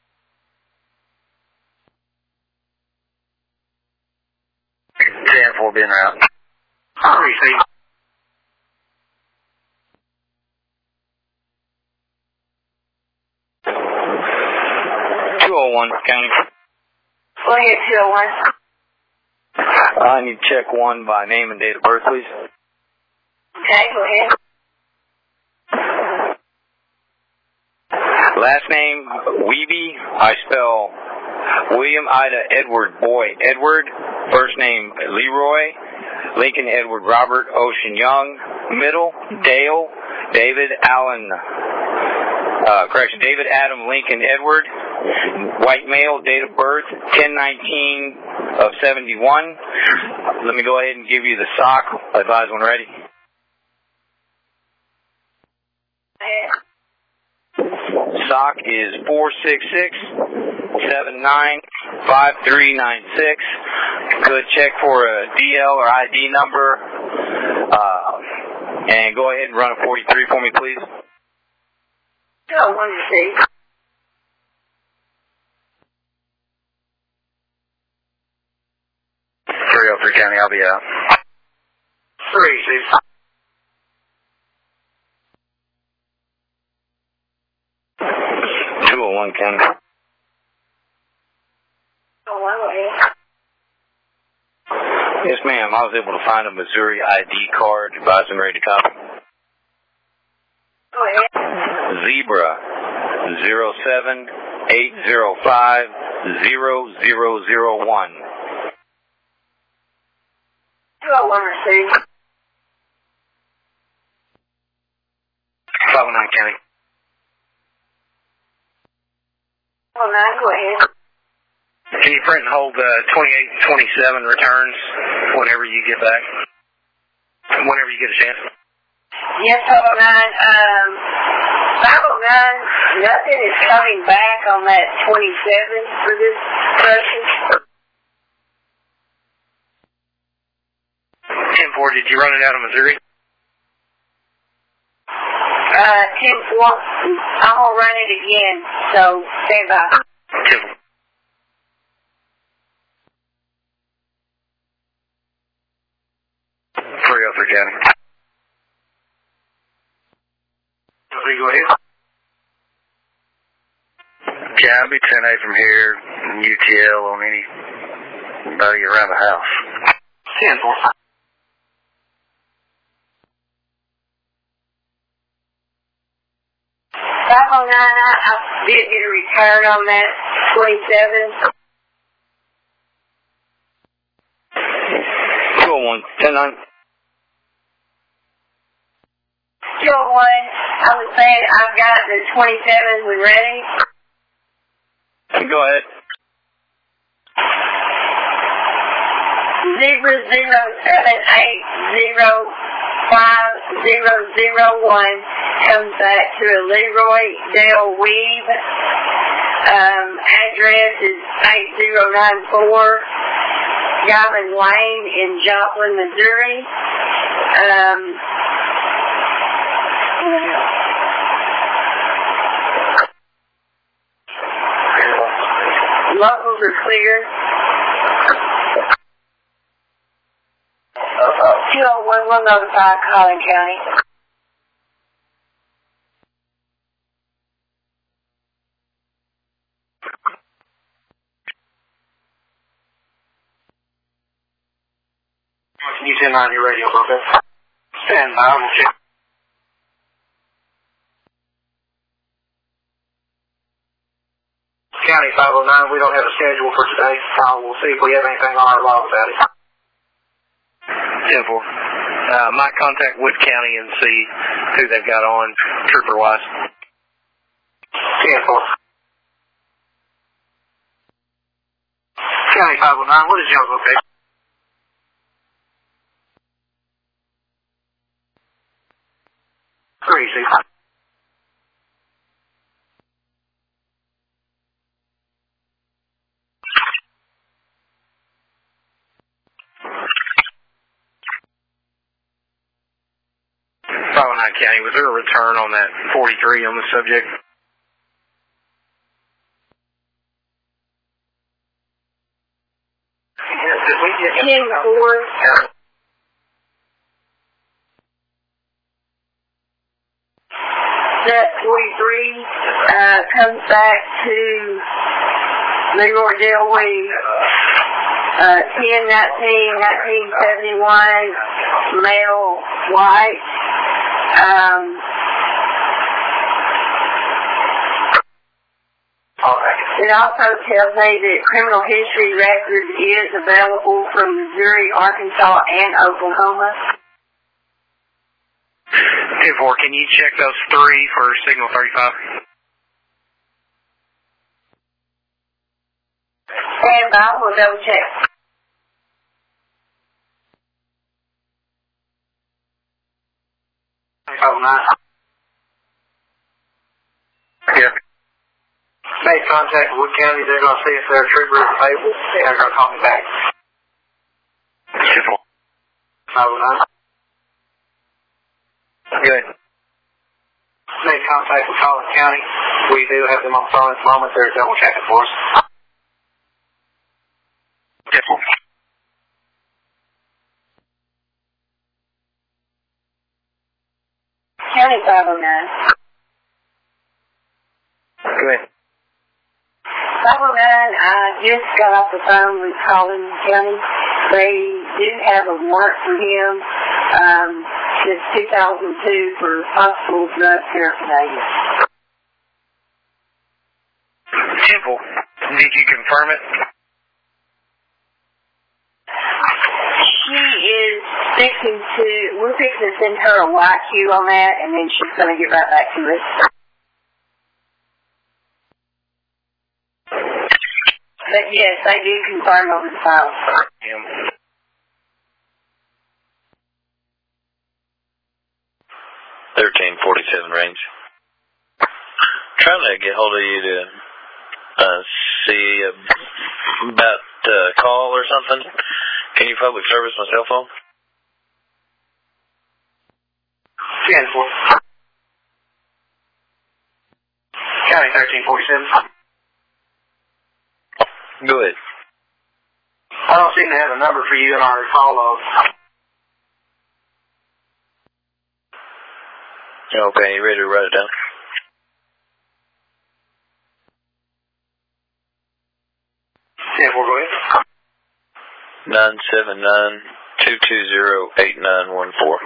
10-4 being route. Receive. County. Go ahead, 201. I need to check one by name and date of birth, please. Okay, go ahead. Last name, Weeby. I spell William Ida Edward Boy Edward. First name, Leroy. Lincoln Edward Robert Ocean Young. Middle, Dale. David Allen. David Adam Lincoln Edward. White male, date of birth, 10/19/71. Let me go ahead and give you the SOC. I'll advise when ready. SOC is 466-795396. Good, check for a DL or ID number. And go ahead and run a 43 for me, please. 201, receive. 303 County, I'll be out. 3-6. 201 County. 201, go ahead. Yes, ma'am. I was able to find a Missouri ID card. Advise and ready to copy. Go ahead. Zebra 07-805-0001. 201 received. 509 County. 209, go ahead. Can you print and hold 2827 returns whenever you get back? Whenever you get a chance. Yes, 509. 509, nothing is coming back on that 27 for this person. 10-4, did you run it out of Missouri? 10-4, I'm going to run it again, so stand by. 10-4. County. Go ahead. Yeah, I'll be 10-8 from here, UTL on anybody around the house. 10-4. 509, I did get a return on that 27. 201, 10-9. 201, I was saying I've got the 27 when ready. Go ahead. 007805001 comes back to a Leroy Dale Weave. Address is 8094 Gavin Lane in Joplin, Missouri. Locals are clear. 201 will notify Collin County. Can you turn on your radio, okay? Stand by, we'll check. County 509, we don't have a schedule for today. We'll see if we have anything on our log about it. 10-4. Might contact Wood County and see who they've got on, trooper-wise. 10-4. County 509, what is y'all's location? Crazy. County, was there a return on that 43 on the subject? Did we get 10-4. That 43 comes back to Leroy Dale Weave. 10-19-1971, male, white. It also tells me that criminal history record is available from Missouri, Arkansas, and Oklahoma. 10-4, can you check those three for signal 35? Stand by, we'll double check. Oh, nice. Yeah. Made contact with Wood County. They're going to see if their trooper is available. They're going to call me back. 509. Good. Made contact with Collin County. We do have them on the phone at the moment. They're double checking for us. County 509. Go ahead. 509, I just got off the phone with Collin County. They do have a warrant for him since 2002 for possible drug paraphernalia. Temple, did you confirm it? We're fixing to send her a YQ on that, and then she's going to get right back to us. But yes, I do confirm over the phone. 1347 range. Trying to get hold of you to see about a call or something. Can you public service my cell phone? 10-4. County 1347. Go ahead. I don't seem to have a number for you in our call log. Okay, you ready to write it down? Yeah, we'll go ahead. 979-220-8914.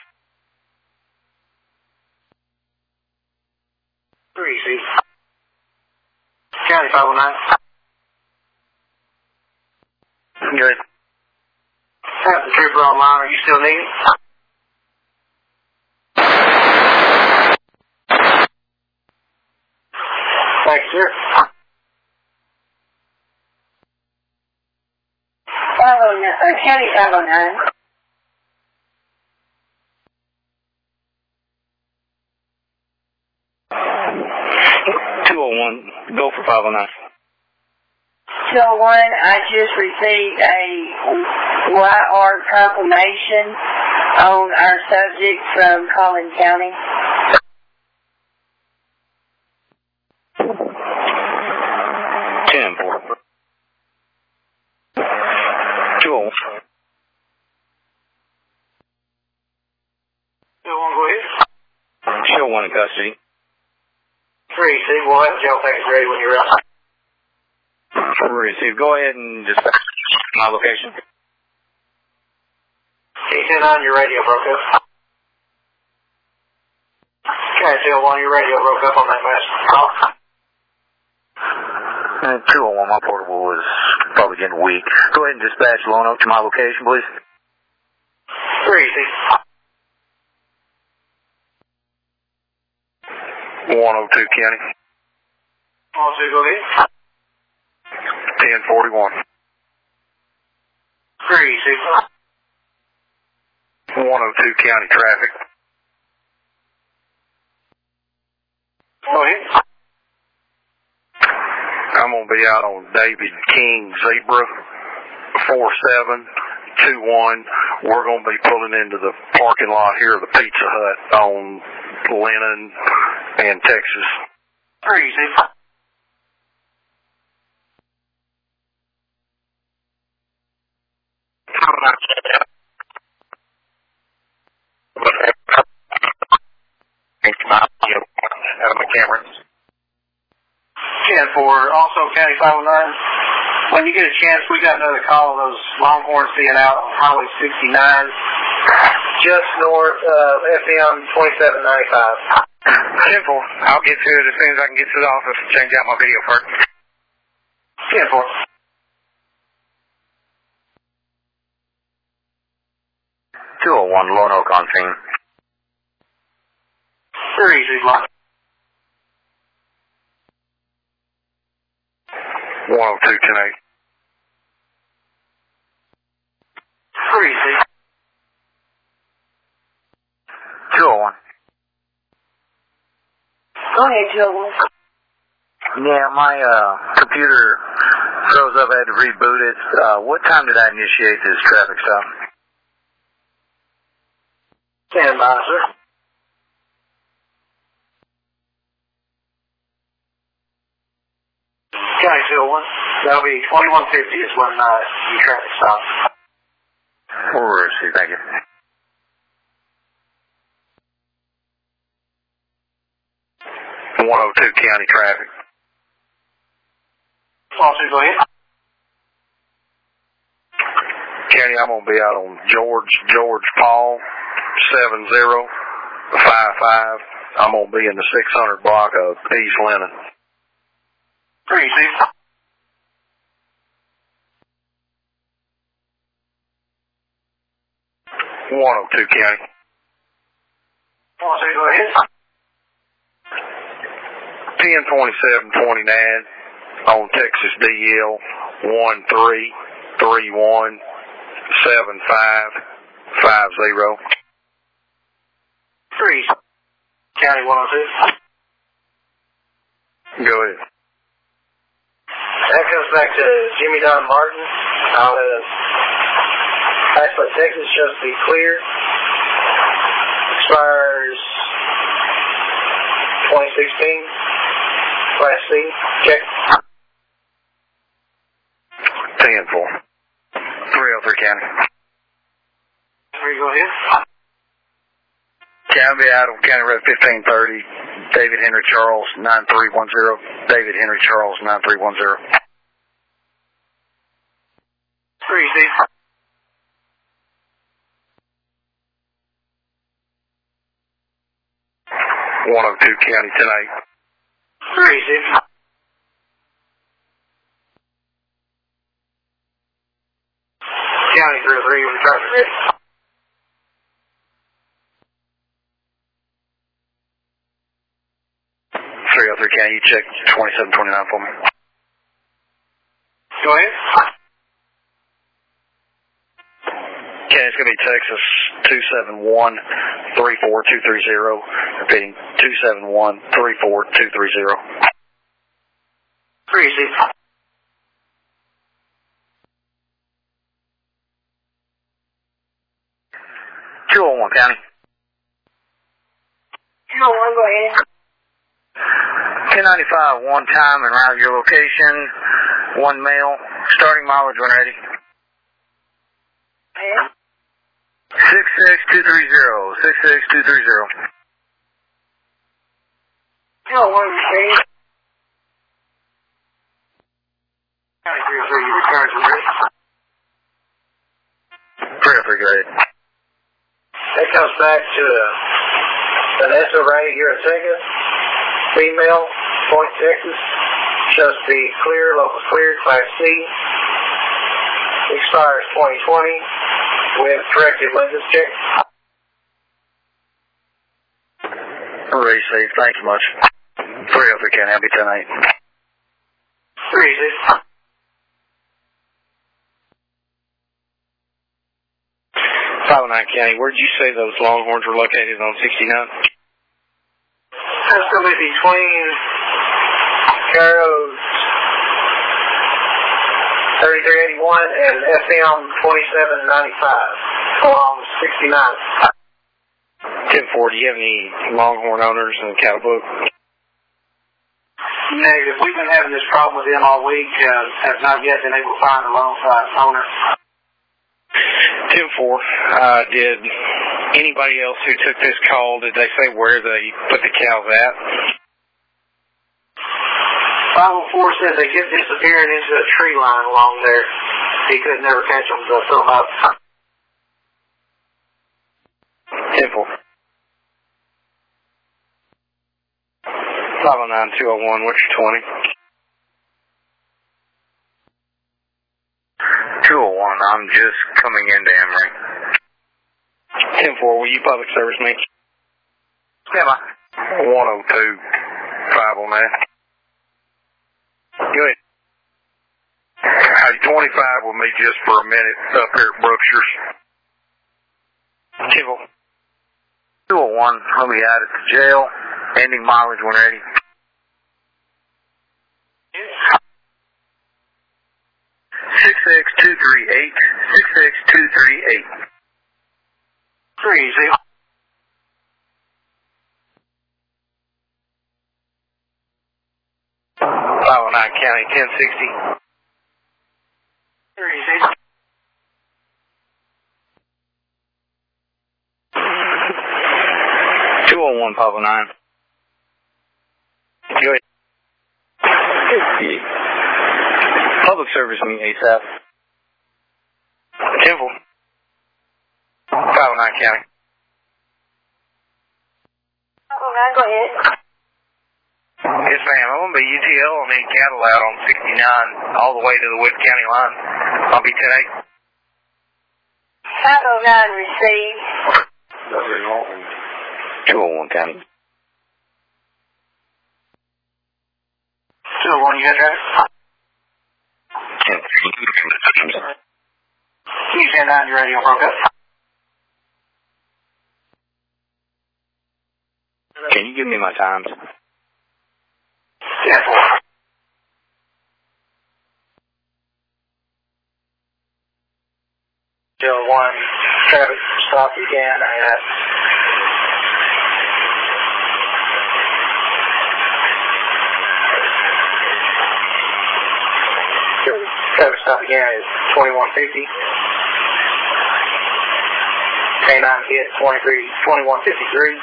3C. County 509. Good. Have the trooper online. Are you still needed? Thank you, sir. 509, County 509. Go for 509. 201, I just received a YR confirmation on our subject from Collin County. 10-4. 201. 201, go ahead. 201 in custody. 3C, we'll have jail package ready when you're out. Receive. Go ahead and just my location. K-10-9, your radio broke up. K-10-1, your radio broke up on that last call. 201, my portable is probably getting weak. Go ahead and dispatch Lonoke to my location, please. 3C. 102 County. 102, go ahead. 1041. 3C. 102 County traffic. Go ahead. I'm going to be out on David King Zebra 4721. We're going to be pulling into the parking lot here of the Pizza Hut on Lennon and Texas. 3C. 10-4, also County 509. When you get a chance, we got another call of those Longhorns being out on Highway 69, just north of FM 2795. 10-4. I'll get to it as soon as I can get to the office and change out my video part. 10-4. 201, Lonoke on scene. 3C, Lonoke. 102 tonight. 3C. 201. Go ahead, 201. Yeah, my computer froze up. I had to reboot it. What time did I initiate this traffic stop? Stand by, sir. County 201. That'll be 2150 is when you traffic stop. Receive, thank you. 102 County traffic. 102, go ahead. County, I'm going to be out on George Paul 7055. I'm going to be in the 600 block of East Lennon. Crazy. 102 County. 102, go ahead. 102729 on Texas DL 13317550. 3 County 102. Go ahead. That comes back to Jimmy Don Martin out of Ashland, Texas, shows to be clear. Expires 2016. Class C. Check. 10-4. 303 County. Here you go ahead. County Idle, County Road 1530, David Henry Charles 9310. David Henry Charles 9310. 3 Steve. County tonight. 3 Steve. County 303 with the traffic ready. County, you check 2729 for me. Go ahead. Okay, it's going to be Texas 271-34230. Repeating, 271-34230. 3 Steve. County. 201, go ahead. 1095, one time and route your location. One male. Starting mileage when ready. 66230. 66230. 201, Steve. County 303, your returns are ready. 303, go ahead. That comes back to Vanessa right here in Texas. Female, Point, Texas. Shows to be clear, local clear, Class C. Expires 2020 with corrected lenses check. Received. Thank you much. 303 County, happy tonight. 3 6. 509 County, where did you say those Longhorns were located on 69? That's going to be between Carro's 3381 and FM 2795 along 69. 10-4, do you have any Longhorn owners in the cattle book? Negative. We've been having this problem with them all week. Have not yet been able to find a owner. 10-4, did anybody else who took this call, did they say where they put the cows at? 504 says they kept disappearing into a tree line along there. He could never catch them, so fill them up. 10-4. 509-201, what's your 20? 201, I'm just coming into Emory. 10-4, will you public service me? Yeah, 102, 509. Good. 25 with me just for a minute up here at Brookshire's. 201, I'll be out at the jail. Ending mileage when ready. 66238. 66238. 3 0. County 1060. 3 0. 201 Pablo 9. Good. Public service me ASAP. 10-4. 509 County. 509, go ahead. Yes, ma'am. I'm going to be UTL on any cattle out on 69 all the way to the Wood County line. I'll be 10-8. 509 received. 201 County. 201, you got that? Can you send down your radio broke up? Can you give me my times? Yeah. 201, traffic stop again at 2150. K9 hit 2153.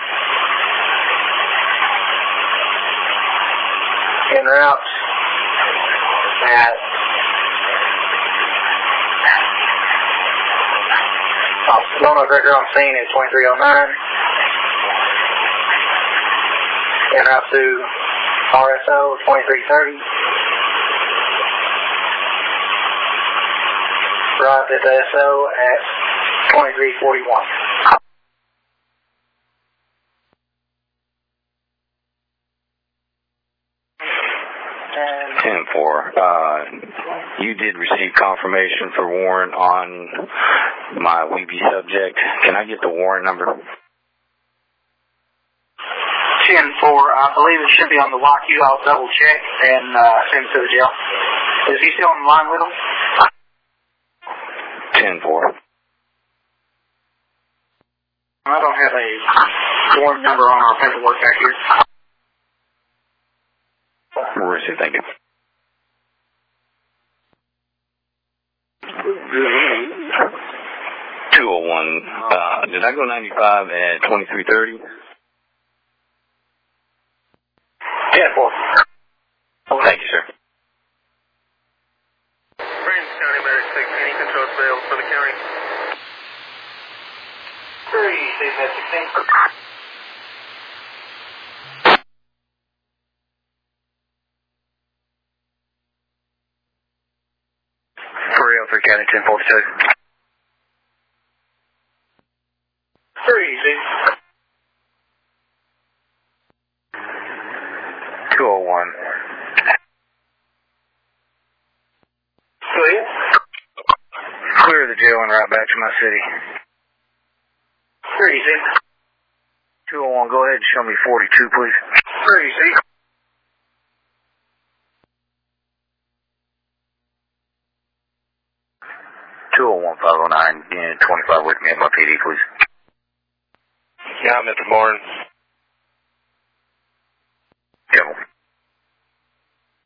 En route at Lone record on scene is 2309. En route to RSO 2330. Arrived at the SO at 2341. And 10-4. You did receive confirmation for warrant on my Weeby subject. Can I get the warrant number? 10-4. I believe it should be on the YQ. I'll double check and send it to the jail. Is he still in line with him? 10-4. I don't have a warrant number on our paperwork back here. Receive, thank you. 201. Did I go 95 at 2330? 10-4. Thank you, sir. Range County Medic 16, any control available for the county? 3, State Med 16. County 1042. 3, 201. Clear? Clear the jail and right back to my city. 3, 201, go ahead and show me 42, please. 3, 201 509 and 25 with me at my PD, please. Yeah, I'm at the barn. Yeah.